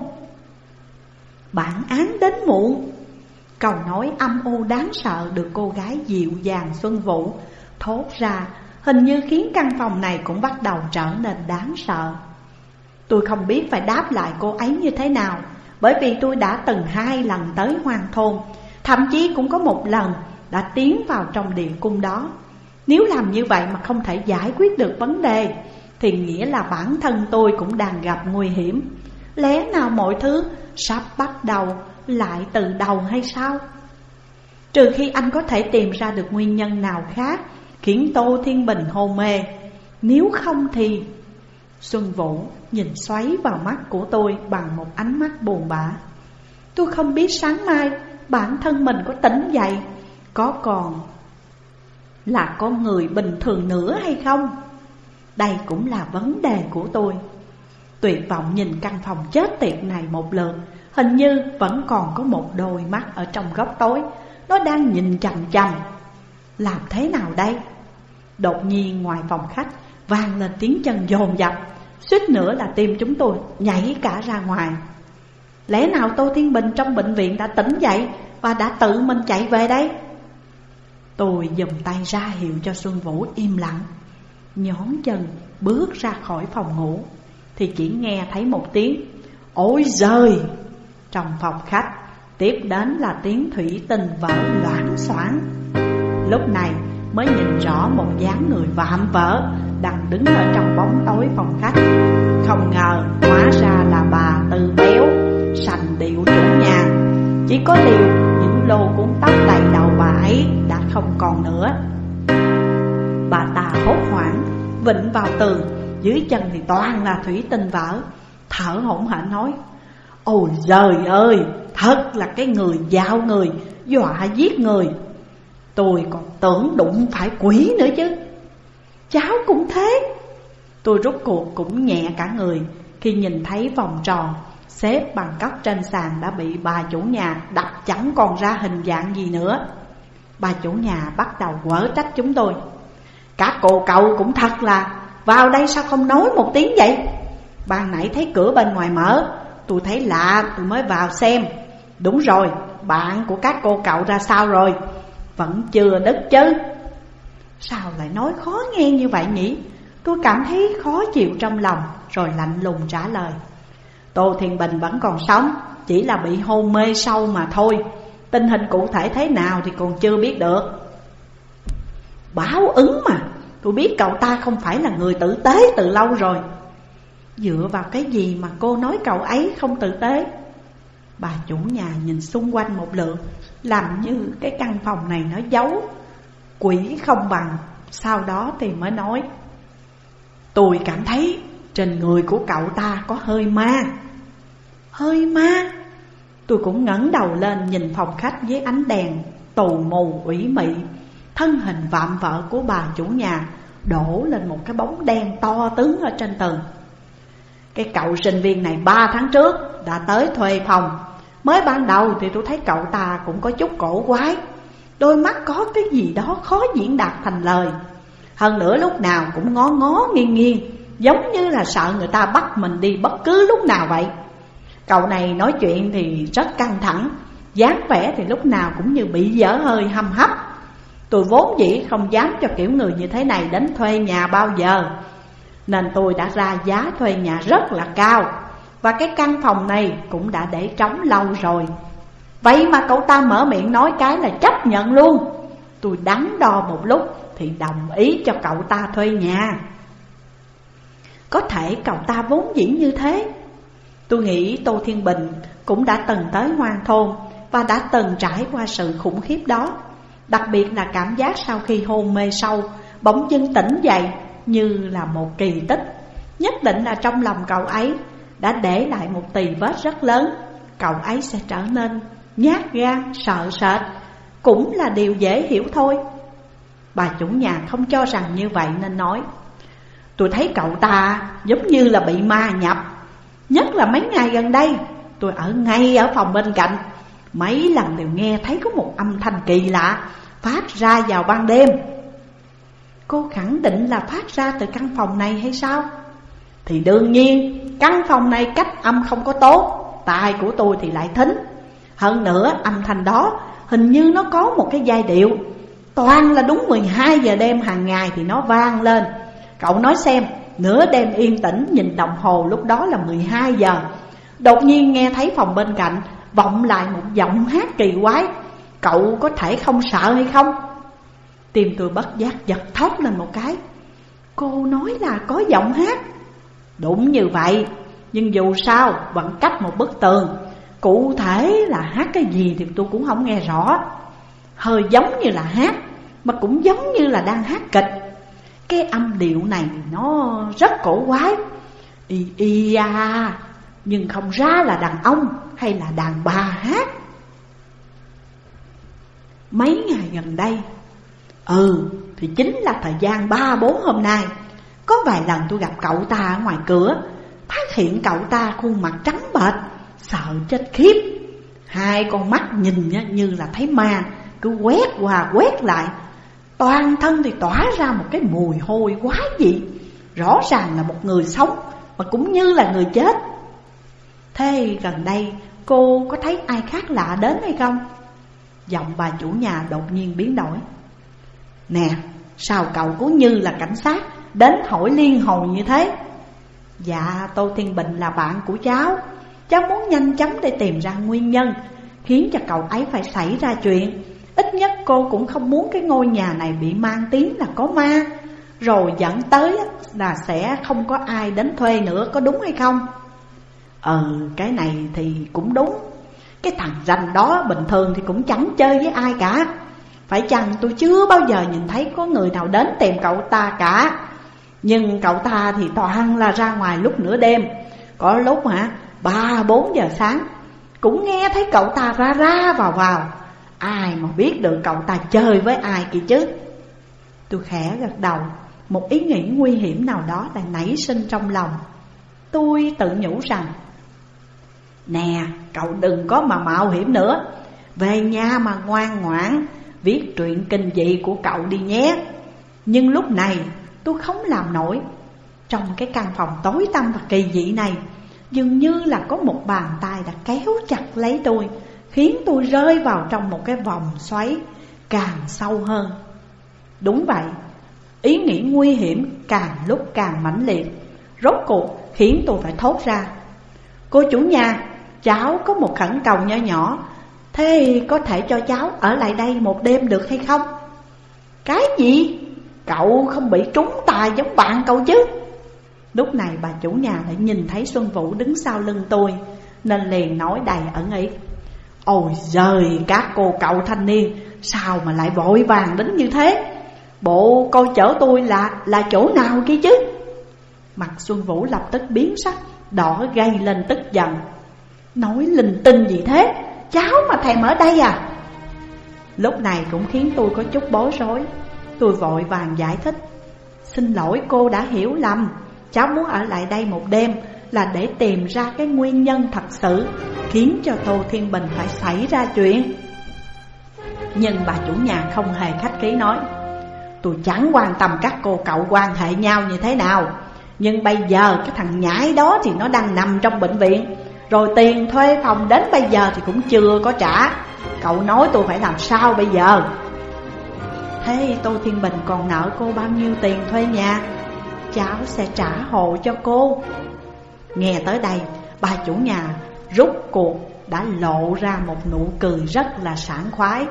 Bản án đến muộn. Câu nói âm u đáng sợ được cô gái dịu dàng Xuân Vũ thốt ra, hình như khiến căn phòng này cũng bắt đầu trở nên đáng sợ. Tôi không biết phải đáp lại cô ấy như thế nào, bởi vì tôi đã từng hai lần tới Hoang Thôn, thậm chí cũng có một lần đã tiến vào trong địa cung đó. Nếu làm như vậy mà không thể giải quyết được vấn đề, thì nghĩa là bản thân tôi cũng đang gặp nguy hiểm. Lẽ nào mọi thứ sắp bắt đầu lại từ đầu hay sao? Trừ khi anh có thể tìm ra được nguyên nhân nào khác khiến Tô Thiên Bình hôn mê. Nếu không thì... Xuân Vũ nhìn xoáy vào mắt của tôi bằng một ánh mắt buồn bã. Tôi không biết sáng mai bản thân mình có tỉnh dậy, có còn là con người bình thường nữa hay không? Đây cũng là vấn đề của tôi. Tuyệt vọng nhìn căn phòng chết tiệt này một lượt. Hình như vẫn còn có một đôi mắt ở trong góc tối, nó đang nhìn chằm chằm. Làm thế nào đây? Đột nhiên ngoài phòng khách vang lên tiếng chân dồn dập, suýt nữa là tim chúng tôi nhảy cả ra ngoài. Lẽ nào Tô Thiên Bình trong bệnh viện đã tỉnh dậy và đã tự mình chạy về đây? Tôi giùm tay ra hiệu cho Xuân Vũ im lặng, nhón chân bước ra khỏi phòng ngủ, thì chỉ nghe thấy một tiếng ôi giời trong phòng khách. Tiếp đến là tiếng thủy tinh vỡ loảng xoảng. Lúc này mới nhìn rõ một dáng người vạm vỡ đang đứng ở trong bóng tối phòng khách. Không ngờ hóa ra là bà Tư Béo, sành điệu chủ nhà. Chỉ có điều những lô cuốn tóc đầy đầu bà ấy đã không còn nữa. Bà ta hốt hoảng vịnh vào tường, dưới chân thì toàn là thủy tinh vỡ, thở hổn hển nói: ôi giời ơi, thật là cái người giao người, dọa giết người. Tôi còn tưởng đụng phải quỷ nữa chứ. Cháu cũng thế. Tôi rốt cuộc cũng nhẹ cả người khi nhìn thấy vòng tròn xếp bằng cốc trên sàn đã bị bà chủ nhà đập chẳng còn ra hình dạng gì nữa. Bà chủ nhà bắt đầu quở trách chúng tôi: các cô cậu cũng thật là, vào đây sao không nói một tiếng vậy? Ban nãy thấy cửa bên ngoài mở, tôi thấy lạ tôi mới vào xem. Đúng rồi, bạn của các cô cậu ra sao rồi? Vẫn chưa đứt chứ? Sao lại nói khó nghe như vậy nhỉ? Tôi cảm thấy khó chịu trong lòng, rồi lạnh lùng trả lời: Tô Thiên Bình vẫn còn sống, chỉ là bị hôn mê sâu mà thôi. Tình hình cụ thể thế nào thì còn chưa biết được. Báo ứng mà, tôi biết cậu ta không phải là người tử tế từ lâu rồi. Dựa vào cái gì mà cô nói cậu ấy không tử tế? Bà chủ nhà nhìn xung quanh một lượt, làm như cái căn phòng này nó giấu quỷ không bằng. Sau đó thì mới nói: tôi cảm thấy trên người của cậu ta có hơi ma. Hơi ma? Tôi cũng ngẩng đầu lên nhìn phòng khách với ánh đèn tù mù ủy mị. Thân hình vạm vỡ của bà chủ nhà đổ lên một cái bóng đen to tướng ở trên tường. Cái cậu sinh viên này ba tháng trước đã tới thuê phòng. Mới ban đầu thì tôi thấy cậu ta cũng có chút cổ quái, đôi mắt có cái gì đó khó diễn đạt thành lời. Hơn nữa lúc nào cũng ngó ngó nghiêng nghiêng, giống như là sợ người ta bắt mình đi bất cứ lúc nào vậy. Cậu này nói chuyện thì rất căng thẳng, dáng vẻ thì lúc nào cũng như bị dở hơi hăm hấp. Tôi vốn dĩ không dám cho kiểu người như thế này đến thuê nhà bao giờ, nên tôi đã ra giá thuê nhà rất là cao. Và cái căn phòng này cũng đã để trống lâu rồi. Vậy mà cậu ta mở miệng nói cái là chấp nhận luôn. Tôi đắn đo một lúc thì đồng ý cho cậu ta thuê nhà. Có thể cậu ta vốn dĩ như thế. Tôi nghĩ Tô Thiên Bình cũng đã từng tới Hoang Thôn và đã từng trải qua sự khủng khiếp đó. Đặc biệt là cảm giác sau khi hôn mê sâu, bỗng dưng tỉnh dậy như là một kỳ tích. Nhất định là trong lòng cậu ấy đã để lại một tì vết rất lớn. Cậu ấy sẽ trở nên nhát gan, sợ sệt, cũng là điều dễ hiểu thôi. Bà chủ nhà không cho rằng như vậy nên nói: tôi thấy cậu ta giống như là bị ma nhập. Nhất là mấy ngày gần đây, tôi ở ngay ở phòng bên cạnh, mấy lần đều nghe thấy có một âm thanh kỳ lạ phát ra vào ban đêm. Cô khẳng định là phát ra từ căn phòng này hay sao? Thì đương nhiên, căn phòng này cách âm không có tốt, tai của tôi thì lại thính. Hơn nữa âm thanh đó hình như nó có một cái giai điệu, toàn là đúng mười hai giờ đêm hàng ngày thì nó vang lên. Cậu nói xem, nửa đêm yên tĩnh nhìn đồng hồ lúc đó là mười hai giờ, đột nhiên nghe thấy phòng bên cạnh vọng lại một giọng hát kỳ quái. Cậu có thể không sợ hay không? Tim tôi bất giác giật thót lên một cái. Cô nói là có giọng hát? Đúng như vậy, nhưng dù sao vẫn cách một bức tường. Cụ thể là hát cái gì thì tôi cũng không nghe rõ. Hơi giống như là hát, mà cũng giống như là đang hát kịch. Cái âm điệu này nó rất cổ quái. Y y a, nhưng không ra là đàn ông hay là đàn bà hát. Mấy ngày gần đây, Ừ thì chính là thời gian ba bốn hôm nay, có vài lần tôi gặp cậu ta ở ngoài cửa, phát hiện cậu ta khuôn mặt trắng bệch, sợ chết khiếp. Hai con mắt nhìn như là thấy ma, cứ quét qua quét lại. Toàn thân thì tỏa ra một cái mùi hôi quái dị, rõ ràng là một người sống mà cũng như là người chết. Thế gần đây cô có thấy ai khác lạ đến hay không? Giọng bà chủ nhà đột nhiên biến đổi. Nè, sao cậu cũng như là cảnh sát đến hỏi liên hồn như thế? Dạ, Tô Thiên Bình là bạn của cháu. Cháu muốn nhanh chóng để tìm ra nguyên nhân khiến cho cậu ấy phải xảy ra chuyện. Ít nhất cô cũng không muốn cái ngôi nhà này bị mang tiếng là có ma, rồi dẫn tới là sẽ không có ai đến thuê nữa, có đúng hay không? Ừ, cái này thì cũng đúng. Cái thằng ranh đó bình thường thì cũng chẳng chơi với ai cả. Phải chăng tôi chưa bao giờ nhìn thấy có người nào đến tìm cậu ta cả. Nhưng cậu ta thì toàn là ra ngoài lúc nửa đêm. Có lúc hả, ba bốn giờ sáng cũng nghe thấy cậu ta ra ra vào vào. Ai mà biết được cậu ta chơi với ai kìa chứ. Tôi khẽ gật đầu. Một ý nghĩ nguy hiểm nào đó đã nảy sinh trong lòng. Tôi tự nhủ rằng, nè, cậu đừng có mà mạo hiểm nữa. Về nhà mà ngoan ngoãn viết truyện kinh dị của cậu đi nhé. Nhưng lúc này tôi không làm nổi. Trong cái căn phòng tối tăm và kỳ dị này, dường như là có một bàn tay đã kéo chặt lấy tôi, khiến tôi rơi vào trong một cái vòng xoáy càng sâu hơn. Đúng vậy, ý nghĩ nguy hiểm càng lúc càng mãnh liệt. Rốt cuộc khiến tôi phải thốt ra, cô chủ nhà, cháu có một khẩn cầu nhỏ nhỏ. Thế có thể cho cháu ở lại đây một đêm được hay không? Cái gì? Cậu không bị trúng tài giống bạn cậu chứ? Lúc này bà chủ nhà lại nhìn thấy Xuân Vũ đứng sau lưng tôi, nên liền nói đầy ẩn ý: ôi giời, các cô cậu thanh niên, sao mà lại vội vàng đến như thế? Bộ coi chở tôi là là chỗ nào kia chứ? Mặt Xuân Vũ lập tức biến sắc, đỏ gây lên tức giận. Nói linh tinh gì thế? Cháu mà thèm ở đây à? Lúc này cũng khiến tôi có chút bối rối. Tôi vội vàng giải thích: xin lỗi cô đã hiểu lầm. Cháu muốn ở lại đây một đêm là để tìm ra cái nguyên nhân thật sự khiến cho Tô Thiên Bình phải xảy ra chuyện. Nhưng bà chủ nhà không hề khách khí nói: tôi chẳng quan tâm các cô cậu quan hệ nhau như thế nào, nhưng bây giờ cái thằng nhãi đó thì nó đang nằm trong bệnh viện, rồi tiền thuê phòng đến bây giờ thì cũng chưa có trả. Cậu nói tôi phải làm sao bây giờ? Thế Tô Thiên Bình còn nợ cô bao nhiêu tiền thuê nhà? Cháu sẽ trả hộ cho cô. Nghe tới đây, bà chủ nhà rút cuộc đã lộ ra một nụ cười rất là sảng khoái.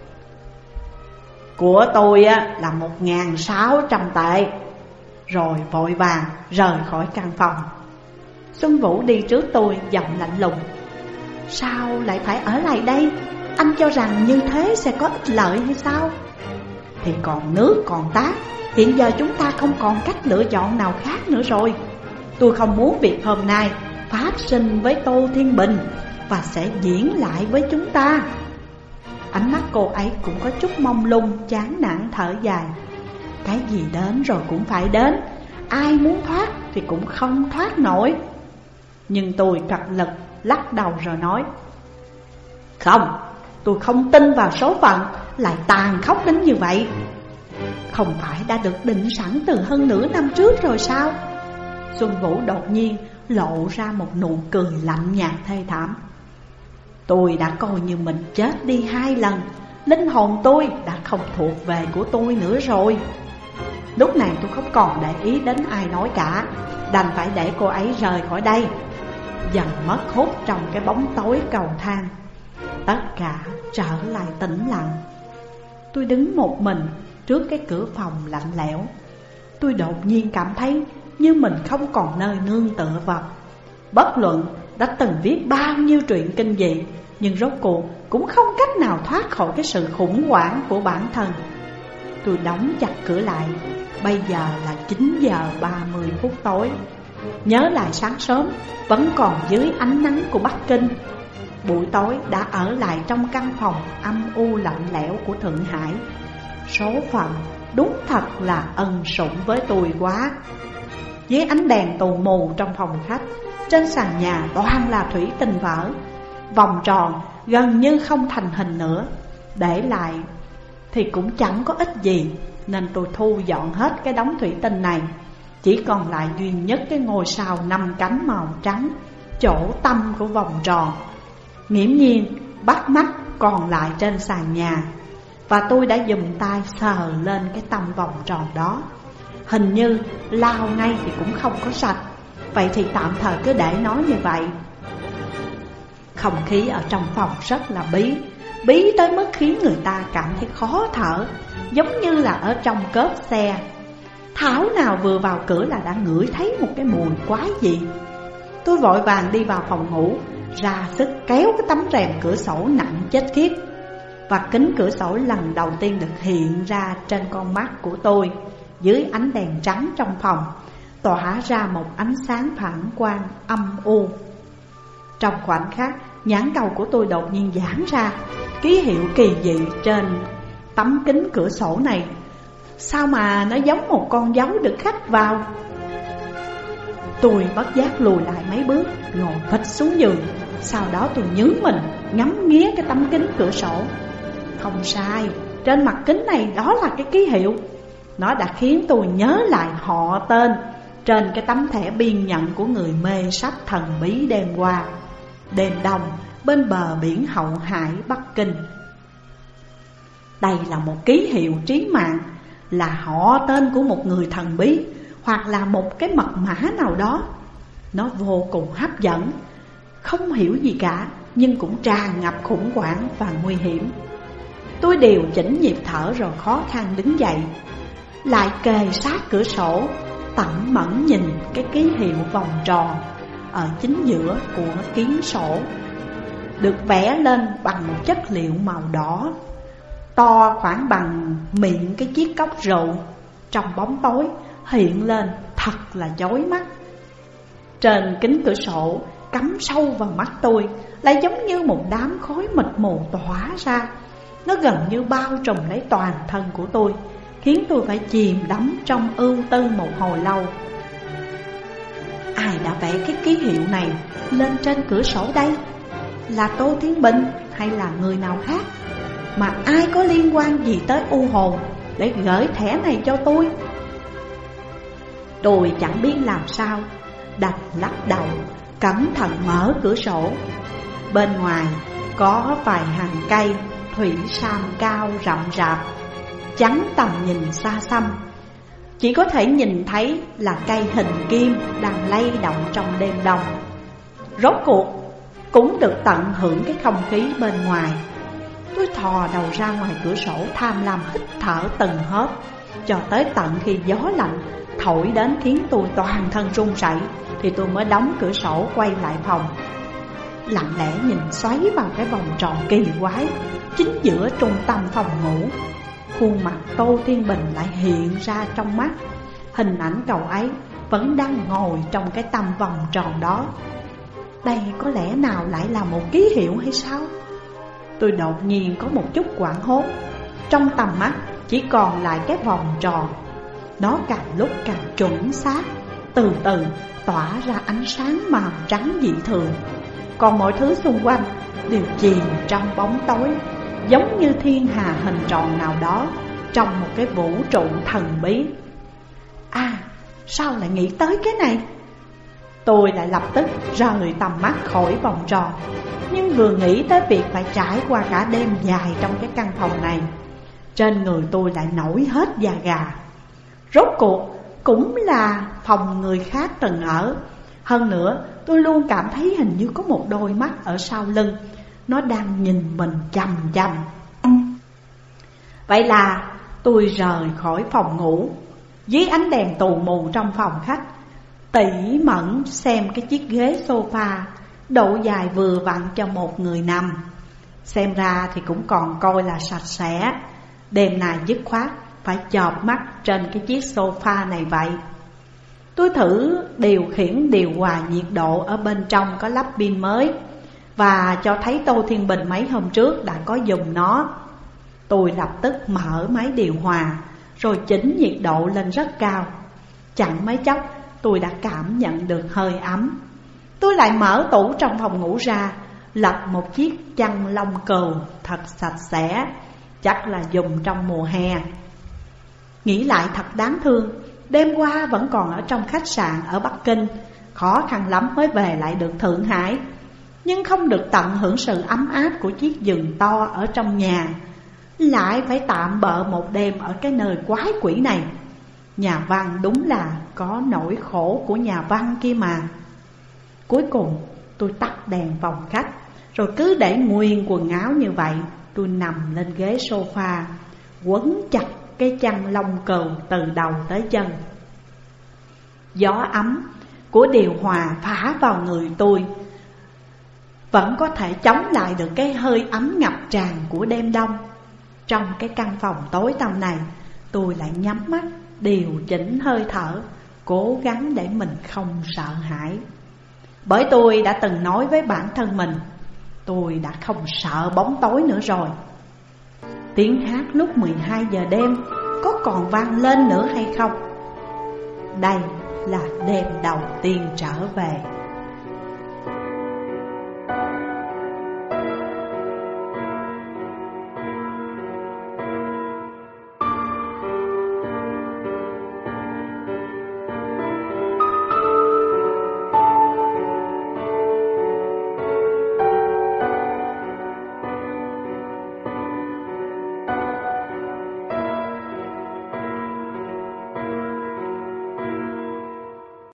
Của tôi á, là một nghìn sáu trăm tệ. Rồi vội vàng rời khỏi căn phòng. Xuân Vũ đi trước tôi, giọng lạnh lùng: sao lại phải ở lại đây? Anh cho rằng như thế sẽ có ích lợi hay sao? Thì còn nước còn tát, hiện giờ chúng ta không còn cách lựa chọn nào khác nữa rồi. Tôi không muốn việc hôm nay phát sinh với Tô Thiên Bình và sẽ diễn lại với chúng ta. Ánh mắt cô ấy cũng có chút mông lung, chán nản thở dài. Cái gì đến rồi cũng phải đến, ai muốn thoát thì cũng không thoát nổi. Nhưng tôi cật lực lắc đầu rồi nói: không, tôi không tin vào số phận lại tàn khốc đến như vậy. Không phải đã được định sẵn từ hơn nửa năm trước rồi sao? Xuân Vũ đột nhiên lộ ra một nụ cười lạnh nhạt thê thảm. Tôi đã coi như mình chết đi hai lần, linh hồn tôi đã không thuộc về của tôi nữa rồi. Lúc này tôi không còn để ý đến ai nói cả, đành phải để cô ấy rời khỏi đây. Dần mất hút trong cái bóng tối cầu thang, tất cả trở lại tĩnh lặng. Tôi đứng một mình trước cái cửa phòng lạnh lẽo. Tôi đột nhiên cảm thấy như mình không còn nơi nương tựa vào. Bất luận đã từng viết bao nhiêu truyện kinh dị, nhưng rốt cuộc cũng không cách nào thoát khỏi cái sự khủng hoảng của bản thân. Tôi đóng chặt cửa lại. Bây giờ là chín giờ ba mươi phút tối. Nhớ lại sáng sớm vẫn còn dưới ánh nắng của Bắc Kinh. Buổi tối đã ở lại trong căn phòng âm u lạnh lẽo của Thượng Hải. Số phận đúng thật là ân sủng với tôi quá. Dưới ánh đèn tù mù trong phòng khách, trên sàn nhà toàn là thủy tinh vỡ. Vòng tròn gần như không thành hình nữa. Để lại thì cũng chẳng có ích gì, nên tôi thu dọn hết cái đống thủy tinh này. Chỉ còn lại duy nhất cái ngôi sao năm cánh màu trắng, chỗ tâm của vòng tròn. Nghiễm nhiên bắt mắt còn lại trên sàn nhà, và tôi đã dùng tay sờ lên cái tâm vòng tròn đó. Hình như lau ngay thì cũng không có sạch. Vậy thì tạm thời cứ để nó như vậy. Không khí ở trong phòng rất là bí, bí tới mức khiến người ta cảm thấy khó thở, giống như là ở trong cốp xe. Thảo nào vừa vào cửa là đã ngửi thấy một cái mùi quái dị. Tôi vội vàng đi vào phòng ngủ, ra sức kéo cái tấm rèm cửa sổ nặng chết khiếp. Và kính cửa sổ lần đầu tiên được hiện ra trên con mắt của tôi, dưới ánh đèn trắng trong phòng, tỏa ra một ánh sáng phản quang âm u. Trong khoảnh khắc, nhãn cầu của tôi đột nhiên giãn ra. Ký hiệu kỳ dị trên tấm kính cửa sổ này, sao mà nó giống một con dấu được khắc vào. Tôi bất giác lùi lại mấy bước, ngồi phịch xuống giường. Sau đó tôi nhướng mình, ngắm nghía cái tấm kính cửa sổ. Không sai, trên mặt kính này đó là cái ký hiệu. Nó đã khiến tôi nhớ lại họ tên trên cái tấm thẻ biên nhận của người mê sách thần bí đêm qua. Đêm đông bên bờ biển Hậu Hải, Bắc Kinh. Đây là một ký hiệu trí mạng, là họ tên của một người thần bí, hoặc là một cái mật mã nào đó. Nó vô cùng hấp dẫn, không hiểu gì cả, nhưng cũng tràn ngập khủng hoảng và nguy hiểm. Tôi điều chỉnh nhịp thở rồi khó khăn đứng dậy, lại kề sát cửa sổ, tẩm mẫn nhìn cái ký hiệu vòng tròn ở chính giữa của kiến sổ, được vẽ lên bằng một chất liệu màu đỏ, to khoảng bằng miệng cái chiếc cốc rượu. Trong bóng tối hiện lên thật là chói mắt. Trên kính cửa sổ cắm sâu vào mắt tôi, lại giống như một đám khói mịt mù tỏa ra. Nó gần như bao trùm lấy toàn thân của tôi, khiến tôi phải chìm đắm trong ưu tư một hồi lâu. Ai đã vẽ cái ký hiệu này lên trên cửa sổ đây? Là Tô Thiên Bình hay là người nào khác? Mà ai có liên quan gì tới u hồn để gửi thẻ này cho tôi? Tôi chẳng biết làm sao, đành lắc đầu, cẩn thận mở cửa sổ. Bên ngoài có vài hàng cây thủy sam cao rậm rạp, chắn tầm nhìn xa xăm. Chỉ có thể nhìn thấy là cây hình kim đang lay động trong đêm đông. Rốt cuộc cũng được tận hưởng cái không khí bên ngoài. Tôi thò đầu ra ngoài cửa sổ, tham lam hít thở từng hơi, cho tới tận khi gió lạnh thổi đến khiến tôi toàn thân run rẩy, thì tôi mới đóng cửa sổ quay lại phòng, lặng lẽ nhìn xoáy vào cái vòng tròn kỳ quái chính giữa trung tâm phòng ngủ. Khuôn mặt Tô Thiên Bình lại hiện ra trong mắt. Hình ảnh cậu ấy vẫn đang ngồi trong cái tăm vòng tròn đó. Đây có lẽ nào lại là một ký hiệu hay sao? Tôi đột nhiên có một chút hoảng hốt. Trong tầm mắt chỉ còn lại cái vòng tròn. Nó càng lúc càng chuẩn xác, từ từ tỏa ra ánh sáng màu trắng dị thường. Còn mọi thứ xung quanh đều chìm trong bóng tối, giống như thiên hà hình tròn nào đó trong một cái vũ trụ thần bí. À, sao lại nghĩ tới cái này? Tôi lại lập tức rời tầm mắt khỏi vòng tròn. Nhưng vừa nghĩ tới việc phải trải qua cả đêm dài trong cái căn phòng này, trên người tôi lại nổi hết da gà. Rốt cuộc cũng là phòng người khác từng ở. Hơn nữa tôi luôn cảm thấy hình như có một đôi mắt ở sau lưng, nó đang nhìn mình chằm chằm. Vậy là tôi rời khỏi phòng ngủ, dưới ánh đèn tù mù trong phòng khách, tỉ mẩn xem cái chiếc ghế sofa độ dài vừa vặn cho một người nằm. Xem ra thì cũng còn coi là sạch sẽ. Đêm nay dứt khoát phải chợp mắt trên cái chiếc sofa này vậy. Tôi thử điều khiển điều hòa nhiệt độ ở bên trong có lắp pin mới, và cho thấy Tô Thiên Bình mấy hôm trước đã có dùng nó. Tôi lập tức mở máy điều hòa, rồi chỉnh nhiệt độ lên rất cao. Chẳng mấy chốc tôi đã cảm nhận được hơi ấm. Tôi lại mở tủ trong phòng ngủ ra, lật một chiếc chăn lông cừu thật sạch sẽ, chắc là dùng trong mùa hè. Nghĩ lại thật đáng thương, đêm qua vẫn còn ở trong khách sạn ở Bắc Kinh, khó khăn lắm mới về lại được Thượng Hải, nhưng không được tận hưởng sự ấm áp của chiếc giường to ở trong nhà, lại phải tạm bợ một đêm ở cái nơi quái quỷ này. Nhà văn đúng là có nỗi khổ của nhà văn kia mà. Cuối cùng tôi tắt đèn phòng khách, rồi cứ để nguyên quần áo như vậy. Tôi nằm lên ghế sofa, quấn chặt cái chăn lông cừu từ đầu tới chân. Gió ấm của điều hòa phả vào người tôi, vẫn có thể chống lại được cái hơi ấm ngập tràn của đêm đông. Trong cái căn phòng tối tăm này, tôi lại nhắm mắt, điều chỉnh hơi thở, cố gắng để mình không sợ hãi. Bởi tôi đã từng nói với bản thân mình, tôi đã không sợ bóng tối nữa rồi. Tiếng hát lúc mười hai giờ đêm có còn vang lên nữa hay không? Đây là đêm đầu tiên trở về.